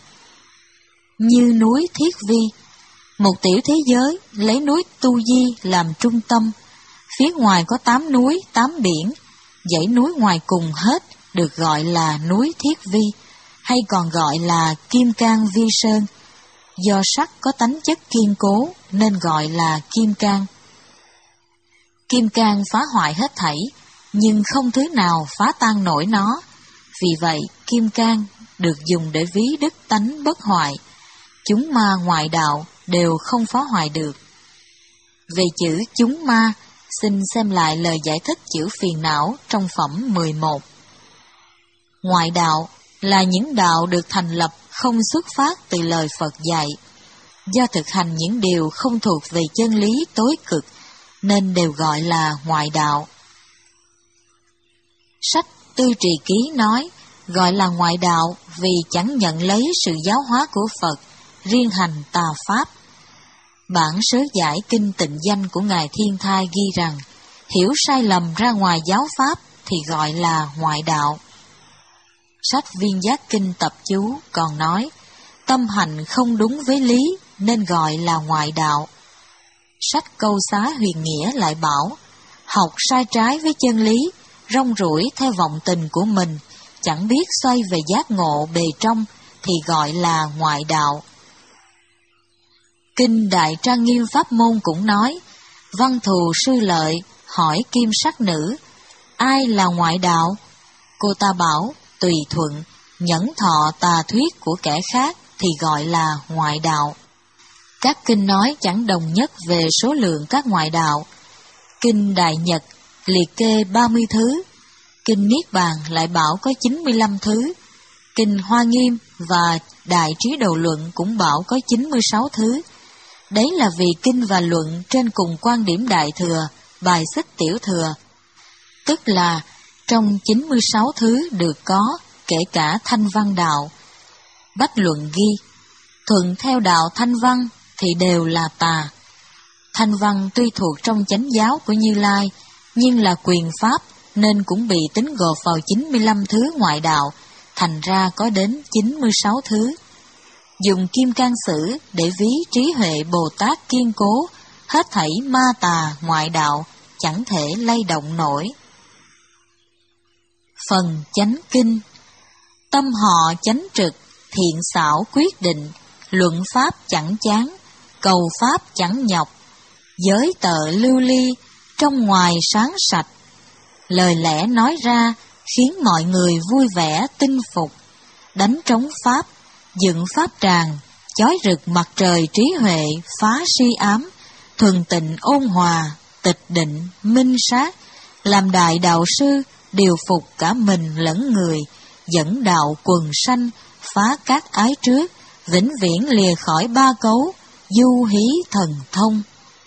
Speaker 1: Như núi Thiết Vi, một tiểu thế giới lấy núi Tu Di làm trung tâm, phía ngoài có tám núi, tám biển, dãy núi ngoài cùng hết được gọi là núi Thiết Vi, hay còn gọi là Kim Cang Vi Sơn. Do sắt có tánh chất kiên cố nên gọi là kim cang. Kim cang phá hoại hết thảy, nhưng không thứ nào phá tan nổi nó. Vì vậy, kim cang được dùng để ví đức tánh bất hoại. Chúng ma ngoại đạo đều không phá hoại được. Về chữ chúng ma, xin xem lại lời giải thích chữ phiền não trong phẩm mười một. Ngoại đạo là những đạo được thành lập không xuất phát từ lời Phật dạy. Do thực hành những điều không thuộc về chân lý tối cực, nên đều gọi là ngoại đạo. Sách Tư Trì Ký nói, gọi là ngoại đạo vì chẳng nhận lấy sự giáo hóa của Phật, riêng hành tà pháp. Bản sớ giải kinh Tịnh Danh của Ngài Thiên Thai ghi rằng, hiểu sai lầm ra ngoài giáo pháp thì gọi là ngoại đạo. Sách Viên Giác Kinh Tập Chú còn nói, tâm hành không đúng với lý nên gọi là ngoại đạo. Sách Câu Xá Huyền Nghĩa lại bảo, học sai trái với chân lý, rong ruổi theo vọng tình của mình, chẳng biết xoay về giác ngộ bề trong thì gọi là ngoại đạo. Kinh Đại Trang Nghiêm Pháp Môn cũng nói, văn thù sư lợi hỏi kim sắc nữ, ai là ngoại đạo? Cô ta bảo, tùy thuận, nhẫn thọ tà thuyết của kẻ khác thì gọi là ngoại đạo. Các kinh nói chẳng đồng nhất về số lượng các ngoại đạo. Kinh Đại Nhật liệt kê ba mươi thứ, Kinh Niết Bàn lại bảo có chín mươi lăm thứ, Kinh Hoa Nghiêm và Đại Trí Độ Luận cũng bảo có chín mươi sáu thứ. Đấy là vì kinh và luận trên cùng quan điểm Đại Thừa, bài xích Tiểu Thừa. Tức là trong chín mươi sáu thứ được có, kể cả Thanh Văn Đạo. Bách Luận ghi, thuận theo đạo Thanh Văn thì đều là tà. Thanh Văn tuy thuộc trong chánh giáo của Như Lai, nhưng là quyền pháp nên cũng bị tính gộp vào chín mươi lăm thứ ngoại đạo, thành ra có đến chín mươi sáu thứ. Dùng Kim Cang Sử để ví trí huệ Bồ Tát kiên cố, hết thảy ma tà ngoại đạo chẳng thể lay động nổi. Phần chánh kinh. Tâm họ chánh trực, thiện xảo quyết định, luận pháp chẳng chán, cầu pháp chẳng nhọc, giới tợ lưu ly, trong ngoài sáng sạch. Lời lẽ nói ra khiến mọi người vui vẻ tinh phục, đánh trống pháp, dựng pháp tràng, chói rực mặt trời trí huệ, phá si ám, thuần tịnh ôn hòa, tịch định, minh sát, làm đại đạo sư, điều phục cả mình lẫn người, dẫn đạo quần sanh, phá các ái trước, vĩnh viễn lìa khỏi ba cấu, du hí thần thông.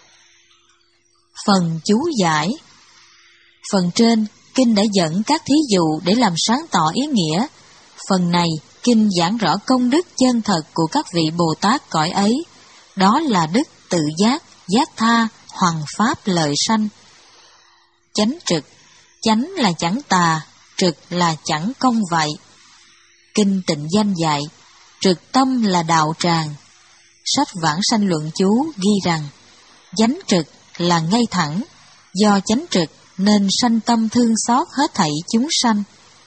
Speaker 1: Phần chú giải. Phần trên, kinh đã dẫn các thí dụ để làm sáng tỏ ý nghĩa. Phần này, kinh giảng rõ công đức chân thật của các vị Bồ Tát cõi ấy, đó là đức tự giác, giác tha, hoằng pháp lợi sanh. Chánh trực, chánh là chẳng tà, trực là chẳng công vậy. Kinh Tịnh Danh dạy, trực tâm là đạo tràng. Sách Vãng Sanh Luận Chú ghi rằng, chánh trực là ngay thẳng, do chánh trực nên sanh tâm thương xót hết thảy chúng sanh.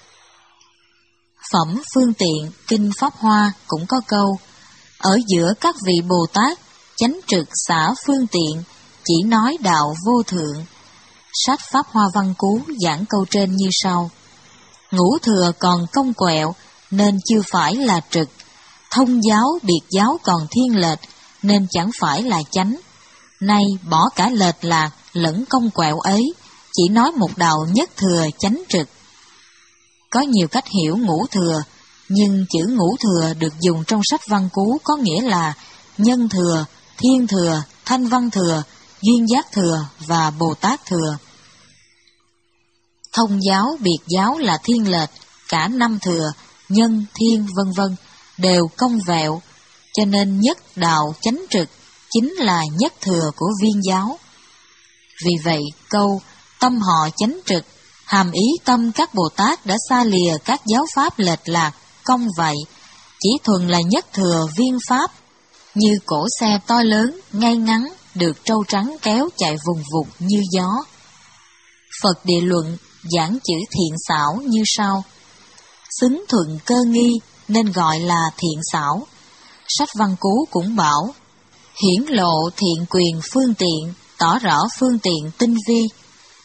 Speaker 1: Phẩm Phương Tiện Kinh Pháp Hoa cũng có câu, ở giữa các vị Bồ Tát, chánh trực xả phương tiện, chỉ nói đạo vô thượng. Sách Pháp Hoa Văn Cú giảng câu trên như sau: ngũ thừa còn công quẹo nên chưa phải là trực, thông giáo biệt giáo còn thiên lệch nên chẳng phải là chánh. Nay bỏ cả lệch lạc lẫn công quẹo ấy, chỉ nói một đạo nhất thừa chánh trực. Có nhiều cách hiểu ngũ thừa, nhưng chữ ngũ thừa được dùng trong sách Văn Cú có nghĩa là nhân thừa, thiên thừa, thanh văn thừa, duyên giác thừa và Bồ Tát thừa. Thông giáo biệt giáo là thiên lệch, cả năm thừa, nhân, thiên vân vân đều công vẹo, cho nên nhất đạo chánh trực chính là nhất thừa của viên giáo. Vì vậy câu tâm họ chánh trực hàm ý tâm các Bồ Tát đã xa lìa các giáo pháp lệch lạc, công vậy, chỉ thuần là nhất thừa viên pháp, như cỗ xe to lớn, ngay ngắn, được trâu trắng kéo chạy vùng vụt như gió. Phật Địa Luận giảng chữ thiện xảo như sau: xứng thuận cơ nghi nên gọi là thiện xảo. Sách Văn Cú cũng bảo, hiển lộ thiện quyền phương tiện, tỏ rõ phương tiện tinh vi,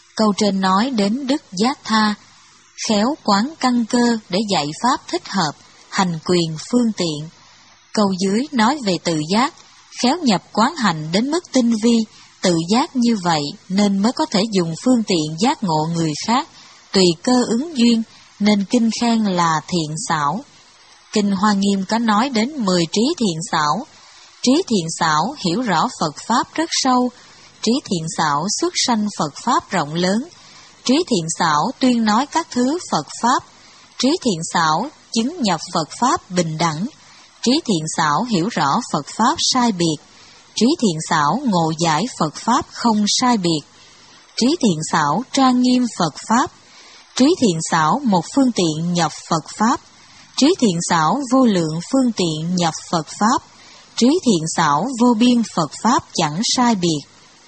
Speaker 1: Câu trên nói đến đức giác tha, khéo quán căn cơ để dạy pháp thích hợp, hành quyền phương tiện. Câu dưới nói về tự giác, khéo nhập quán hành đến mức tinh vi, tự giác như vậy nên mới có thể dùng phương tiện giác ngộ người khác, tùy cơ ứng duyên, nên kinh khen là thiện xảo. Kinh Hoa Nghiêm có nói đến mười trí thiện xảo. Trí thiện xảo hiểu rõ Phật Pháp rất sâu, trí thiện xảo xuất sanh Phật Pháp rộng lớn, trí thiện xảo tuyên nói các thứ Phật Pháp, trí thiện xảo chứng nhập Phật Pháp bình đẳng, trí thiện xảo hiểu rõ Phật Pháp sai biệt, trí thiện xảo ngộ giải Phật Pháp không sai biệt, trí thiện xảo trang nghiêm Phật Pháp, trí thiện xảo một phương tiện nhập Phật Pháp, trí thiện xảo vô lượng phương tiện nhập Phật Pháp, trí thiện xảo vô biên Phật Pháp chẳng sai biệt.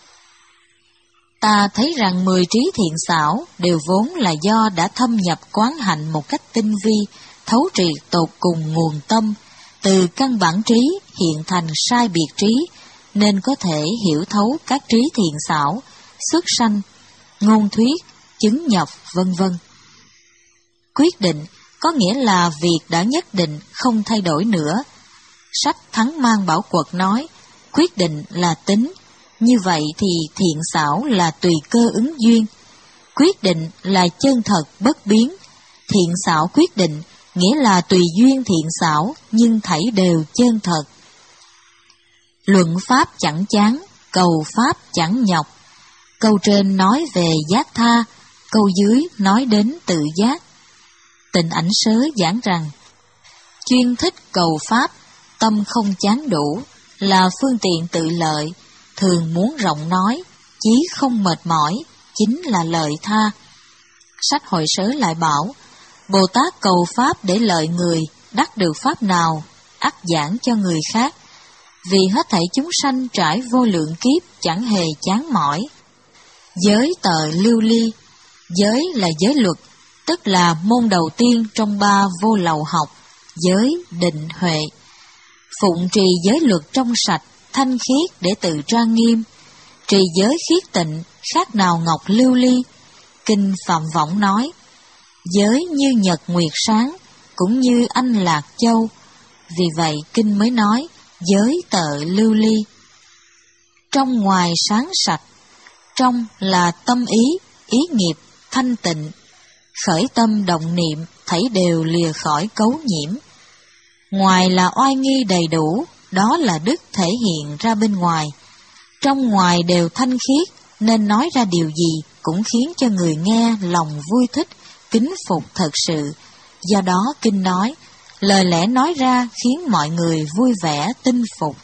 Speaker 1: Ta thấy rằng mười trí thiện xảo đều vốn là do đã thâm nhập quán hạnh một cách tinh vi, thấu triệt tột cùng nguồn tâm, từ căn bản trí hiện thành sai biệt trí, nên có thể hiểu thấu các trí thiện xảo, xuất sanh, ngôn thuyết, chứng nhập, vân vân. Quyết định có nghĩa là việc đã nhất định không thay đổi nữa. Sách Thắng Mang Bảo Quật nói, quyết định là tính, như vậy thì thiện xảo là tùy cơ ứng duyên. Quyết định là chân thật bất biến, thiện xảo quyết định nghĩa là tùy duyên thiện xảo, nhưng thảy đều chân thật. Luận pháp chẳng chán, cầu pháp chẳng nhọc. Câu trên nói về giác tha, câu dưới nói đến tự giác. Tịnh Ảnh Sớ giảng rằng, chuyên thích cầu pháp, tâm không chán đủ, là phương tiện tự lợi, thường muốn rộng nói, chí không mệt mỏi, chính là lợi tha. Sách Hội Sớ lại bảo, Bồ Tát cầu pháp để lợi người, đắc được pháp nào, ắt giảng cho người khác, vì hết thảy chúng sanh trải vô lượng kiếp chẳng hề chán mỏi. Giới tờ lưu ly, giới là giới luật, tức là môn đầu tiên trong ba vô lậu học, giới, định, huệ. Phụng trì giới luật trong sạch, thanh khiết để tự trang nghiêm, trì giới khiết tịnh, khác nào ngọc lưu ly. Kinh Phạm Võng nói, giới như nhật nguyệt sáng, cũng như anh lạc châu, vì vậy kinh mới nói, giới tợ lưu ly. Trong ngoài sáng sạch, trong là tâm ý, ý nghiệp, thanh tịnh, khởi tâm động niệm, thảy đều lìa khỏi cấu nhiễm. Ngoài là oai nghi đầy đủ, đó là đức thể hiện ra bên ngoài. Trong ngoài đều thanh khiết, nên nói ra điều gì cũng khiến cho người nghe lòng vui thích, kính phục thật sự. Do đó kinh nói, lời lẽ nói ra khiến mọi người vui vẻ tin phục.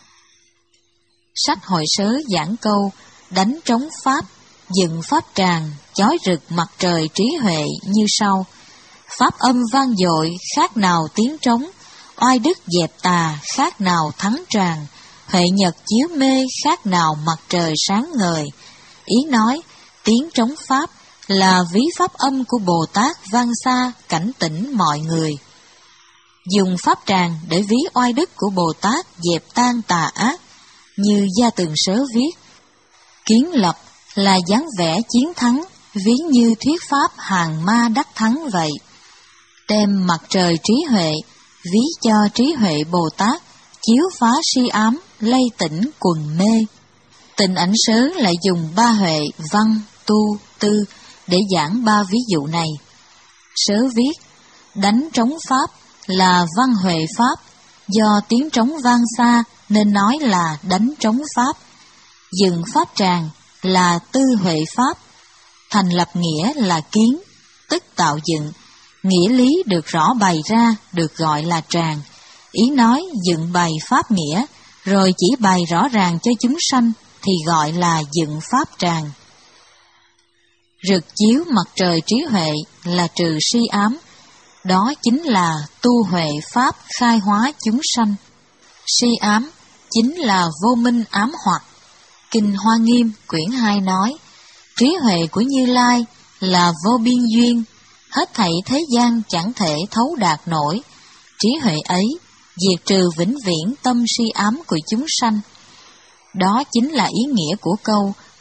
Speaker 1: Sách Hội Sớ giảng câu, đánh trống pháp, dựng pháp tràng, chói rực mặt trời trí huệ như sau. Pháp âm vang dội, khác nào tiếng trống, oai đức dẹp tà, khác nào thắng tràng, huệ nhật chiếu mê, khác nào mặt trời sáng ngời. Ý nói, tiếng trống pháp là ví pháp âm của Bồ Tát vang xa, cảnh tỉnh mọi người. Dùng pháp tràng để ví oai đức của Bồ Tát dẹp tan tà ác, như Gia Tường Sớ viết, kiến lập là dáng vẻ chiến thắng, ví như thuyết pháp hàng ma đắc thắng vậy. Đem mặt trời trí huệ, ví cho trí huệ Bồ Tát, chiếu phá si ám, lây tỉnh quần mê. Tịnh Ảnh Sớ lại dùng ba huệ văn, tu, tư để giảng ba ví dụ này. Sớ viết, đánh trống pháp là văn huệ pháp, do tiếng trống vang xa nên nói là đánh trống pháp. Dựng pháp tràng là tư huệ pháp, thành lập nghĩa là kiến, tức tạo dựng, nghĩa lý được rõ bày ra được gọi là tràng. Ý nói dựng bày pháp nghĩa, rồi chỉ bày rõ ràng cho chúng sanh thì gọi là dựng pháp tràng. Rực chiếu mặt trời trí huệ là trừ si ám, đó chính là tu huệ pháp khai hóa chúng sanh. Si ám chính là vô minh ám hoặc. Kinh Hoa Nghiêm quyển hai nói, trí huệ của Như Lai là vô biên duyên, hết thảy thế gian chẳng thể thấu đạt nổi. Trí huệ ấy diệt trừ vĩnh viễn tâm si ám của chúng sanh. Đó chính là ý nghĩa của câu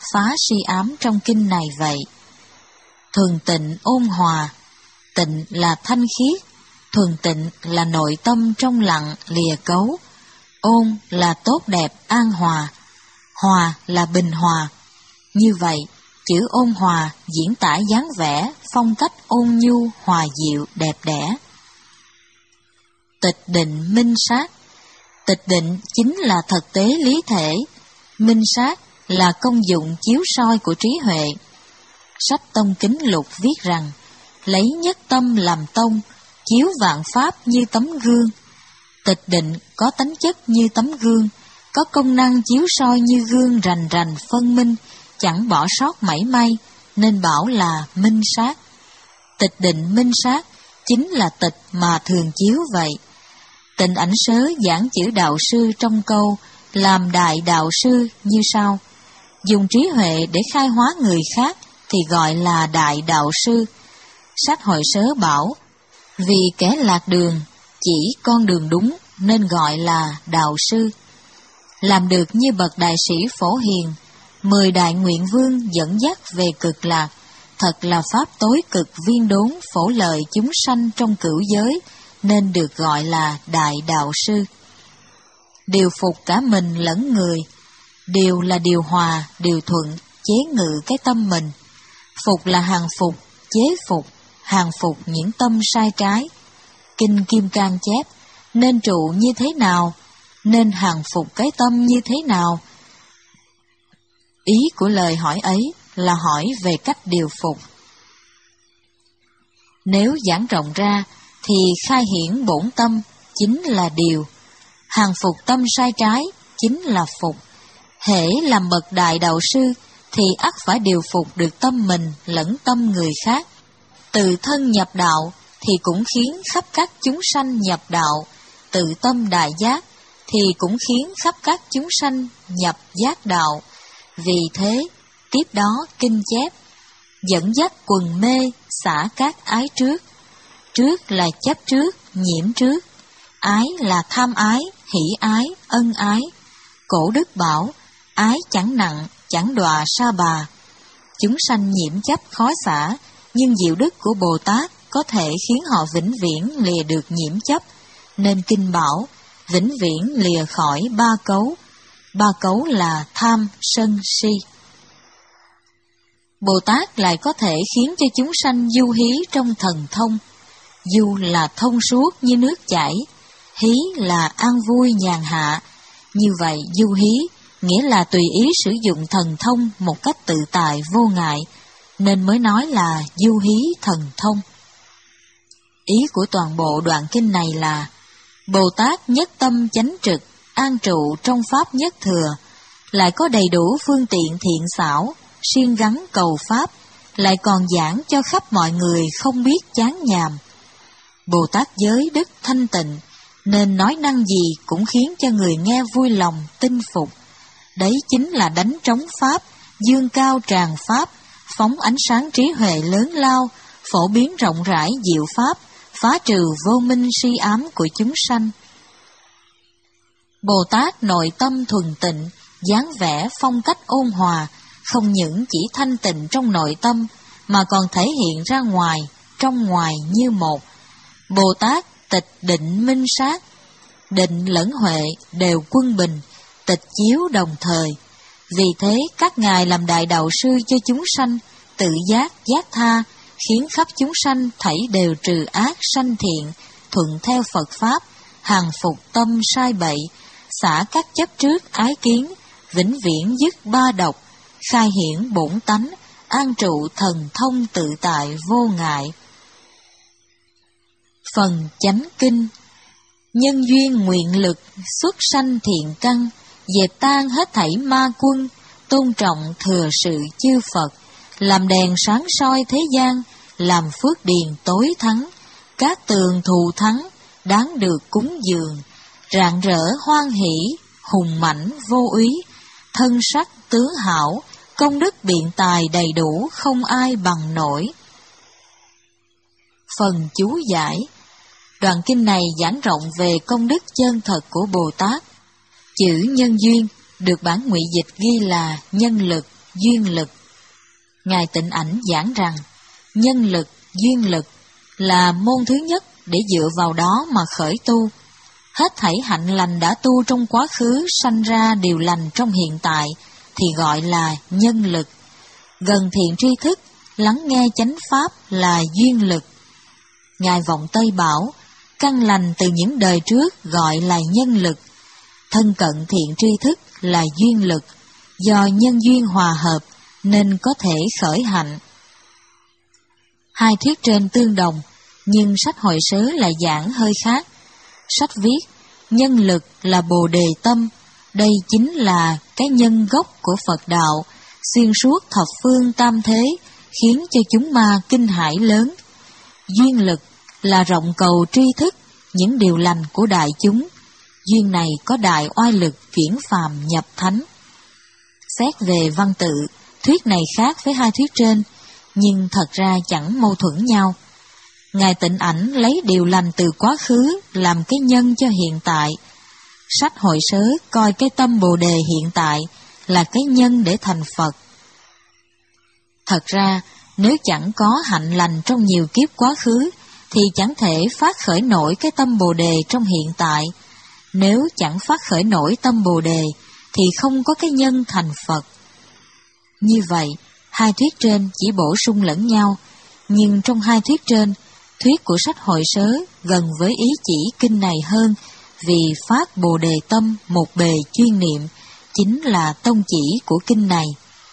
Speaker 1: phá si ám trong kinh này vậy. Thuần tịnh ôn hòa, tịnh là thanh khiết, thuần tịnh là nội tâm trong lặng lìa cấu, ôn là tốt đẹp an hòa, hòa là bình hòa. Như vậy, chữ ôn hòa diễn tả dáng vẻ, phong cách ôn nhu, hòa dịu, đẹp đẽ. Tịch định minh sát. Tịch định chính là thực tế lý thể, minh sát là công dụng chiếu soi của trí huệ. Sách Tông Kính Lục viết rằng, lấy nhất tâm làm tông, chiếu vạn pháp như tấm gương. Tịch định có tánh chất như tấm gương, có công năng chiếu soi như gương rành rành phân minh, chẳng bỏ sót mảy may, nên bảo là minh sát. Tịch định minh sát chính là tịch mà thường chiếu vậy. Tịnh Ảnh Sớ giảng chữ đạo sư trong câu làm đại đạo sư như sau: dùng trí huệ để khai hóa người khác thì gọi là đại đạo sư. Sách Hội Sớ bảo, vì kẻ lạc đường chỉ con đường đúng nên gọi là đạo sư. Làm được như bậc đại sĩ Phổ Hiền, mười đại nguyện vương dẫn dắt về cực lạc, thật là pháp tối cực viên đốn phổ lợi chúng sanh trong cửu giới, nên được gọi là đại đạo sư. Điều phục cả mình lẫn người, điều là điều hòa, điều thuận, chế ngự cái tâm mình. Phục là hàng phục, chế phục, hàng phục những tâm sai trái. Kinh Kim Cang chép, nên trụ như thế nào, nên hàng phục cái tâm như thế nào. Ý của lời hỏi ấy là hỏi về cách điều phục. Nếu giảng rộng ra, thì khai hiển bổn tâm chính là điều, hàng phục tâm sai trái chính là phục. Hễ làm bậc đại đạo sư thì ắt phải điều phục được tâm mình lẫn tâm người khác. Từ thân nhập đạo thì cũng khiến khắp các chúng sanh nhập đạo, tự tâm đại giác thì cũng khiến khắp các chúng sanh nhập giác đạo. Vì thế, tiếp đó kinh chép, dẫn dắt quần mê xả các ái trước. Trước là chấp trước, nhiễm trước. Ái là tham ái, hỷ ái, ân ái. Cổ đức bảo, ái chẳng nặng, chẳng đọa sa bà. Chúng sanh nhiễm chấp khó xả, nhưng diệu đức của Bồ Tát có thể khiến họ vĩnh viễn lìa được nhiễm chấp, nên kinh bảo, vĩnh viễn lìa khỏi ba cấu. Ba cấu là tham, sân, si. Bồ Tát lại có thể khiến cho chúng sanh du hí trong thần thông. Du là thông suốt như nước chảy, hí là an vui nhàn hạ. Như vậy du hí nghĩa là tùy ý sử dụng thần thông một cách tự tại vô ngại, nên mới nói là du hí thần thông. Ý của toàn bộ đoạn kinh này là Bồ Tát nhất tâm chánh trực, an trụ trong pháp nhất thừa, lại có đầy đủ phương tiện thiện xảo, siêng gắn cầu pháp, lại còn giảng cho khắp mọi người không biết chán nhàm. Bồ Tát giới đức thanh tịnh, nên nói năng gì cũng khiến cho người nghe vui lòng, tin phục. Đấy chính là đánh trống pháp, dương cao tràng pháp, phóng ánh sáng trí huệ lớn lao, phổ biến rộng rãi diệu pháp, phá trừ vô minh si ám của chúng sanh. Bồ Tát nội tâm thuần tịnh, dáng vẻ phong cách ôn hòa, không những chỉ thanh tịnh trong nội tâm, mà còn thể hiện ra ngoài, trong ngoài như một. Bồ Tát tịch định minh sát, định lẫn huệ đều quân bình, tịch chiếu đồng thời. Vì thế các ngài làm đại đạo sư cho chúng sanh, tự giác, giác tha, khiến khắp chúng sanh thảy đều trừ ác sanh thiện, thuận theo Phật Pháp, hàng phục tâm sai bậy, xả các chấp trước ái kiến, vĩnh viễn dứt ba độc, khai hiển bổn tánh, an trụ thần thông tự tại vô ngại. Phần chánh kinh. Nhân duyên nguyện lực xuất sanh thiện căn, dẹp tan hết thảy ma quân, tôn trọng thừa sự chư Phật, làm đèn sáng soi thế gian, làm phước điền tối thắng, các tường thù thắng, đáng được cúng dường, rạng rỡ hoan hỷ, hùng mãnh vô úy, thân sắc tướng hảo, công đức biện tài đầy đủ không ai bằng nổi. Phần chú giải. Đoạn kinh này giảng rộng về công đức chân thật của Bồ Tát. Chữ nhân duyên được bản ngụy dịch ghi là nhân lực, duyên lực. Ngài Tịnh Ảnh giảng rằng, nhân lực, duyên lực là môn thứ nhất để dựa vào đó mà khởi tu. Hết thảy hạnh lành đã tu trong quá khứ sanh ra điều lành trong hiện tại thì gọi là nhân lực. Gần thiện tri thức, lắng nghe chánh pháp là duyên lực. Ngài Vọng Tây bảo, căn lành từ những đời trước gọi là nhân lực. Thân cận thiện tri thức là duyên lực, do nhân duyên hòa hợp nên có thể khởi hạnh. Hai thuyết trên tương đồng, nhưng sách Hội Sớ lại giảng hơi khác. Sách viết, nhân lực là Bồ Đề Tâm, đây chính là cái nhân gốc của Phật Đạo, xuyên suốt thập phương tam thế, khiến cho chúng ma kinh hãi lớn. Duyên lực là rộng cầu tri thức, những điều lành của đại chúng. Duyên này có đại oai lực chuyển phàm nhập thánh. Xét về văn tự, thuyết này khác với hai thuyết trên, nhưng thật ra chẳng mâu thuẫn nhau. Ngài Tịnh Ảnh lấy điều lành từ quá khứ làm cái nhân cho hiện tại. Sách Hội Sớ coi cái tâm Bồ Đề hiện tại là cái nhân để thành Phật. Thật ra, nếu chẳng có hạnh lành trong nhiều kiếp quá khứ, thì chẳng thể phát khởi nổi cái tâm Bồ Đề trong hiện tại. Nếu chẳng phát khởi nổi tâm Bồ Đề, thì không có cái nhân thành Phật. Như vậy, hai thuyết trên chỉ bổ sung lẫn nhau, nhưng trong hai thuyết trên, thuyết của sách Hội Sớ gần với ý chỉ kinh này hơn, vì phát Bồ Đề tâm một bề chuyên niệm, chính là tông chỉ của kinh này.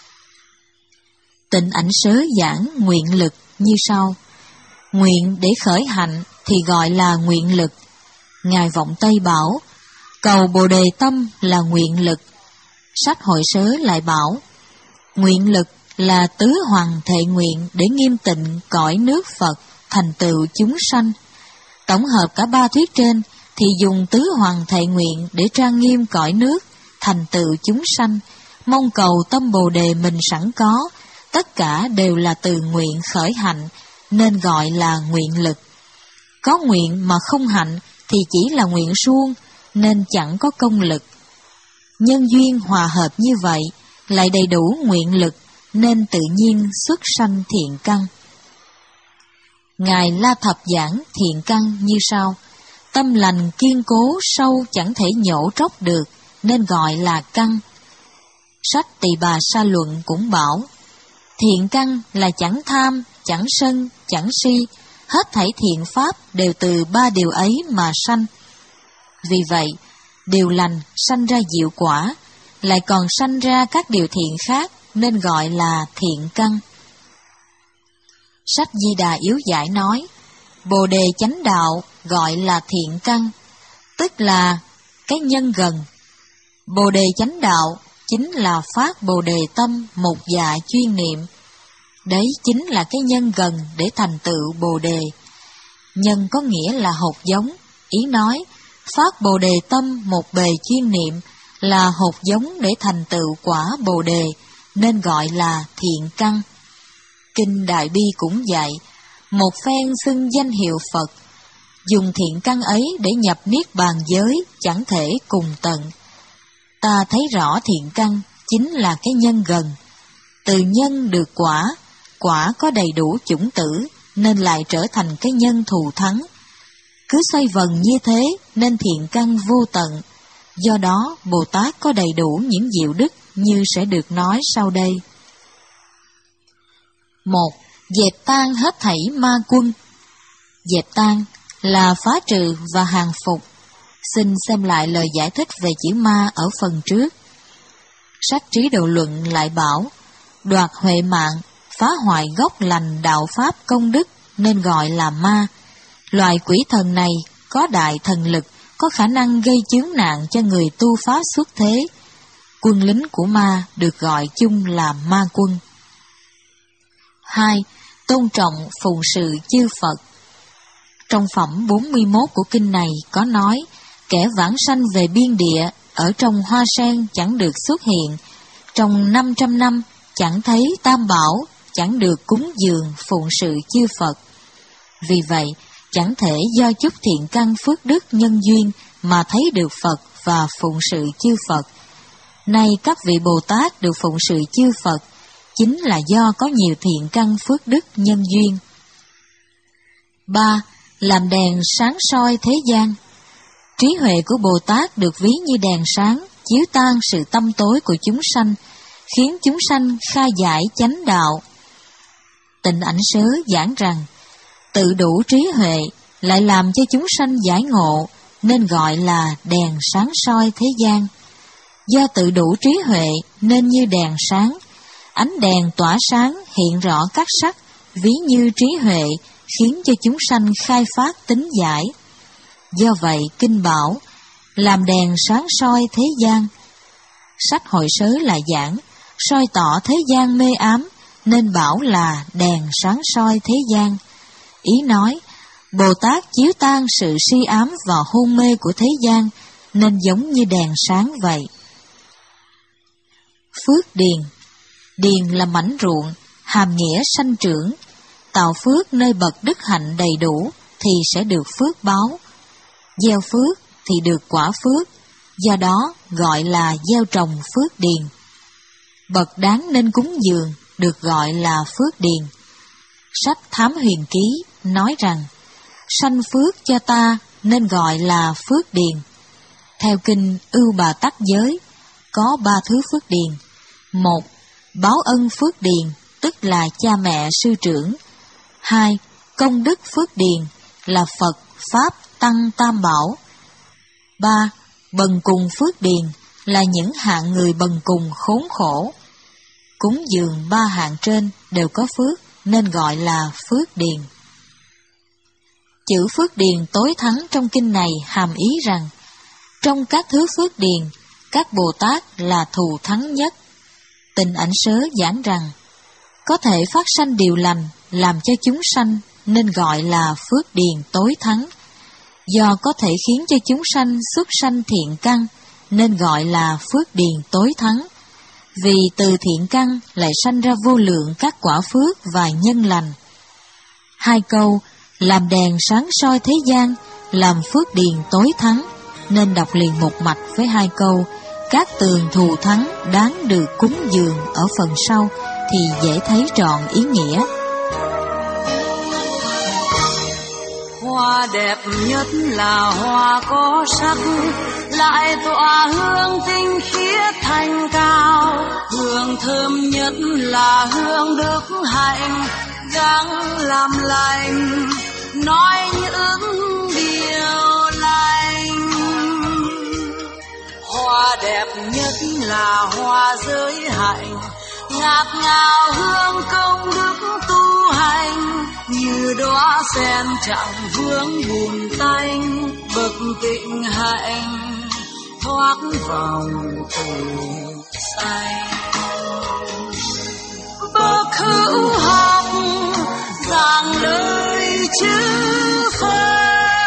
Speaker 1: Tịnh Ảnh Sớ giảng nguyện lực như sau. Nguyện để khởi hạnh thì gọi là nguyện lực. Ngài Vọng Tây bảo, cầu Bồ Đề tâm là nguyện lực. Sách Hội Sớ lại bảo, nguyện lực là tứ hoàng thệ nguyện để nghiêm tịnh cõi nước Phật, thành tựu chúng sanh. Tổng hợp cả ba thuyết trên thì dùng tứ hoàng thệ nguyện để trang nghiêm cõi nước, thành tựu chúng sanh, mong cầu tâm Bồ Đề mình sẵn có, tất cả đều là từ nguyện khởi hạnh, nên gọi là nguyện lực. Có nguyện mà không hạnh thì chỉ là nguyện suông, nên chẳng có công lực. Nhân duyên hòa hợp như vậy, lại đầy đủ nguyện lực, nên tự nhiên xuất sanh thiện căn. Ngài La Thập giảng thiện căn như sau. Tâm lành kiên cố sâu chẳng thể nhổ tróc được, nên gọi là căn. Sách Tỳ Bà Sa Luận cũng bảo, thiện căn là chẳng tham, chẳng sân, chẳng si, hết thảy thiện pháp đều từ ba điều ấy mà sanh. Vì vậy, điều lành sanh ra diệu quả, lại còn sanh ra các điều thiện khác, nên gọi là thiện căn. Sách Di Đà Yếu Giải nói, Bồ Đề chánh đạo gọi là thiện căn, tức là cái nhân gần. Bồ Đề chánh đạo chính là phát Bồ Đề tâm một dạ chuyên niệm. Đấy chính là cái nhân gần để thành tựu Bồ Đề. Nhân có nghĩa là hột giống, ý nói, phát Bồ Đề tâm một bề chuyên niệm là hột giống để thành tựu quả Bồ Đề, nên gọi là thiện căn. Kinh Đại Bi cũng dạy, một phen xưng danh hiệu Phật, dùng thiện căn ấy để nhập niết bàn giới chẳng thể cùng tận. Ta thấy rõ thiện căn chính là cái nhân gần. Từ nhân được quả, quả có đầy đủ chủng tử, nên lại trở thành cái nhân thù thắng. Cứ xoay vần như thế nên thiện căn vô tận. Do đó Bồ Tát có đầy đủ những diệu đức như sẽ được nói sau đây. Một. Dẹp tan hết thảy ma quân. Dẹp tan là phá trừ và hàng phục. Xin xem lại lời giải thích về chữ ma ở phần trước. Sách Trí Độ Luận lại bảo, đoạt huệ mạng, phá hoại gốc lành đạo pháp công đức nên gọi là ma. Loại quỷ thần này có đại thần lực, có khả năng gây chướng nạn cho người tu phá xuất thế. Quân lính của ma được gọi chung là ma quân. Hai. Tôn trọng phụng sự chư Phật. Trong phẩm bốn mươi mốt của kinh này có nói, kẻ vãng sanh về biên địa, ở trong hoa sen chẳng được xuất hiện, trong năm trăm năm chẳng thấy tam bảo, chẳng được cúng dường phụng sự chư Phật. Vì vậy, chẳng thể do chút thiện căn phước đức nhân duyên mà thấy được Phật và phụng sự chư Phật. Nay các vị Bồ Tát được phụng sự chư Phật, chính là do có nhiều thiện căn phước đức nhân duyên. Ba. Làm đèn sáng soi thế gian. Trí huệ của Bồ Tát được ví như đèn sáng, chiếu tan sự tâm tối của chúng sanh, khiến chúng sanh khai giải chánh đạo. Tịnh Ảnh Sớ giảng rằng, tự đủ trí huệ lại làm cho chúng sanh giải ngộ, nên gọi là đèn sáng soi thế gian. Do tự đủ trí huệ nên như đèn sáng, ánh đèn tỏa sáng hiện rõ các sắc, ví như trí huệ, khiến cho chúng sanh khai phát tính giải. Do vậy kinh bảo, làm đèn sáng soi thế gian. Sách Hội Sớ lại giảng, soi tỏ thế gian mê ám, nên bảo là đèn sáng soi thế gian. Ý nói, Bồ Tát chiếu tan sự si ám và hôn mê của thế gian, nên giống như đèn sáng vậy. Phước điền. Điền là mảnh ruộng, hàm nghĩa sanh trưởng. Tạo phước nơi bậc đức hạnh đầy đủ thì sẽ được phước báo. Gieo phước thì được quả phước, do đó gọi là gieo trồng phước điền. Bậc đáng nên cúng dường được gọi là phước điền. Sách Thám Huyền Ký nói rằng, sanh phước cho ta nên gọi là phước điền. Theo kinh Ưu Bà Tắc Giới, có ba thứ phước điền. Một, báo ân phước điền, tức là cha mẹ sư trưởng. Hai, công đức phước điền, là Phật, Pháp, Tăng, Tam Bảo. Ba, bần cùng phước điền, là những hạng người bần cùng khốn khổ. Cúng dường ba hạng trên đều có phước, nên gọi là phước điền. Chữ phước điền tối thắng trong kinh này hàm ý rằng, trong các thứ phước điền, các Bồ Tát là thù thắng nhất. Tịnh Ảnh Sớ giảng rằng, có thể phát sanh điều lành, làm cho chúng sanh, nên gọi là phước điền tối thắng. Do có thể khiến cho chúng sanh xuất sanh thiện căn, nên gọi là phước điền tối thắng. Vì từ thiện căn lại sanh ra vô lượng các quả phước và nhân lành. Hai câu, làm đèn sáng soi thế gian, làm phước điền tối thắng, nên đọc liền một mạch với hai câu, các tường thù thắng đáng được cúng dường ở phần sau, thì dễ thấy trọn ý nghĩa.
Speaker 2: Hoa đẹp nhất là hoa có sắc, lại tỏa hương tinh khiết thanh cao. Hương thơm nhất là hương đức hạnh, gắng làm lành, nói những điều lành. Hoa đẹp nhất là hoa giới hạnh, ngát ngào hương công đức tu hành. Như đóa sen chẳng vướng bùn tanh, bậc tịnh hạnh thoát vòng tù xanh. Bậc hữu học giảng lời chữ Phật,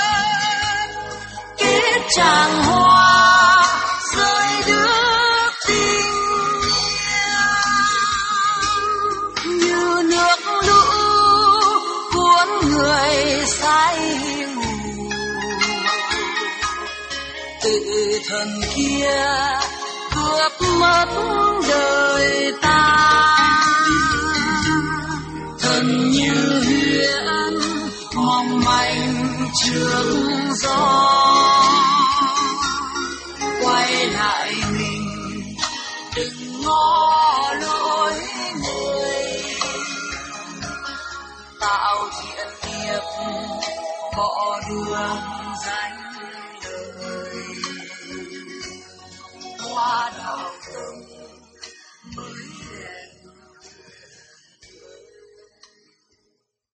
Speaker 2: kết tràng hoa rơi nước tình yêu. Như nước lũ cuốn người say ngủ, tự thần kia cướp mất đời ta. Thần như huyễn mong manh trước gió, quay lại mình đừng ngó lối người. Tạo thiện nghiệp bỏ đường danh lời, hoa đào tâm